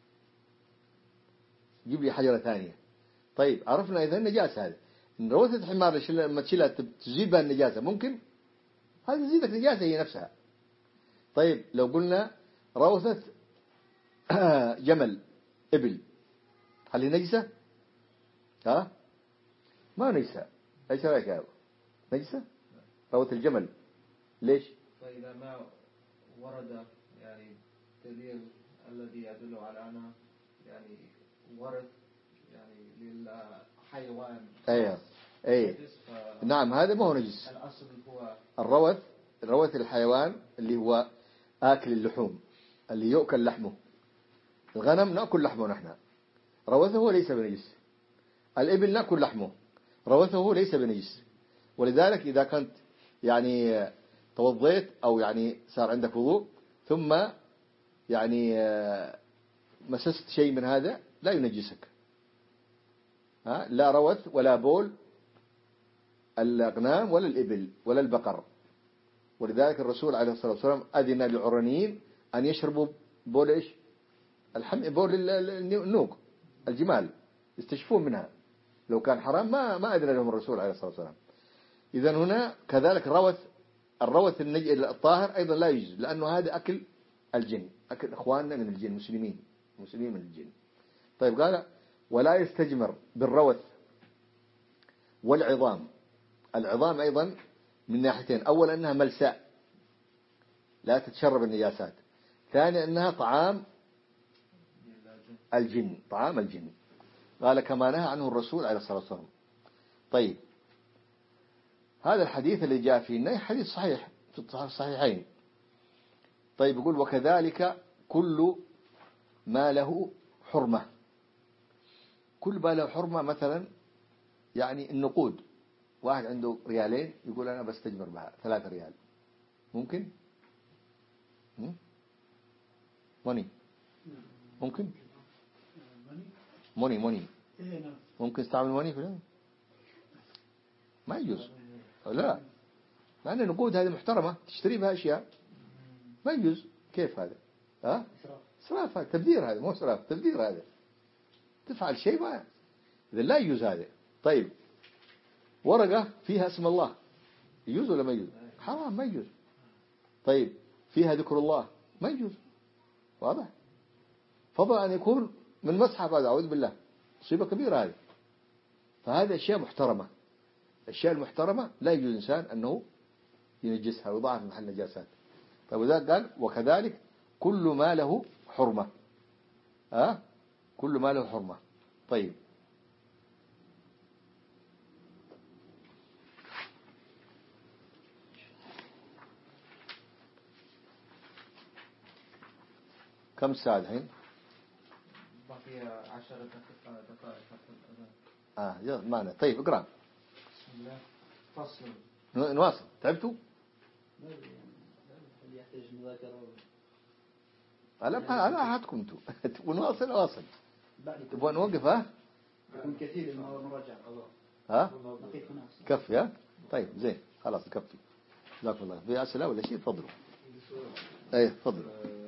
جيب لي حجرة ثانية. طيب عرفنا إذا النجاسة هذه روثة حمار لما تشيلها تزيل بها النجاسة، ممكن هذه تزيدك نجاسة هي نفسها. طيب لو قلنا روثة جمل إبل، هل هي نجسة؟ ها؟ ما نجسة. ايش رايك يا ابو؟ نجسة؟ روث الجمل ليش؟ فإذا ما ورد يعني دليل الذي يدل على أنه يعني ورث يعني للحيوان. ايوه اي نعم، هذا ما هو نجس. الأصل هو الروث الحيوان اللي هو آكل اللحوم، اللي يؤكل لحمه. الغنم نأكل لحمه نحن، روثه ليس بنجس. الإبل نأكل لحمه، روثه ليس بنجس. ولذلك إذا كنت يعني توضيت أو يعني صار عندك وضوء ثم يعني مسست شيء من هذا لا ينجسك، لا روث ولا بول الأغنام ولا الإبل ولا البقر. ولذلك الرسول عليه الصلاة والسلام أذن للعرانيين أن يشربوا بول إيش؟ بول النوق الجمال، يستشفون منها. لو كان حرام ما أذن لهم الرسول عليه الصلاة والسلام. إذن هنا كذلك الروث الطاهر أيضا لا يجوز، لأنه هذا أكل الجن، أكل إخواننا من الجن، مسلمين من الجن. طيب قال ولا يستجمر بالروث والعظام. العظام أيضا من ناحيتين، أولا أنها ملساء لا تتشرب النجاسات، ثانيا أنها طعام الجن، طعام الجن، قال كما نهى عنه الرسول عليه الصلاة والسلام. طيب هذا الحديث اللي جاء فيه النهي حديث صحيح في الصحيحين. طيب يقول وكذلك كل ما له حرمة. كل ما له حرمة مثلا يعني النقود، واحد عنده ريالين يقول أنا بستجمر بها 3 ريال، ممكن؟ موني ممكن؟ موني ممكن استعمل موني في ما يجوز. لا، لأن النقود هذه محترمة تشتري بها أشياء، ما يجوز. كيف هذا؟ إسراف، هذا تبذير، هذا مو إسراف، تبذير. هذا تفعل شيء ما إذا لا يجوز هذا. طيب ورقة فيها اسم الله يجوز ولا ما يجوز؟ حرام، ما يجوز. طيب فيها ذكر الله ما يجوز، واضح؟ فضل أن يكون من مصحف، هذا أعوذ بالله مصيبة كبيرة هذه. فهذه أشياء محترمة، الأشياء المحترمة لا يجوز الإنسان أنه ينجسها ويضعها في محل نجاسات. طيب وذلك قال وكذلك كل ما له حرمة، كل ما له حرمة. طيب كم ساعة الحين؟ بقي 10 دقائق حتى الأذان. يلا معنا. طيب اقرأ. بسم الله. فصل. نواصل. تعبتوا؟ يحتاج مذاكرة. أنا أحدكم أنتوا تبون نواصل أواصل، تبون نوقف يكون كثير المراجعة. نقيت كفي طيب زين خلاص نكفي. جزاكم الله. في أسئلة ولا شيء؟ تفضلوا. تفضلوا.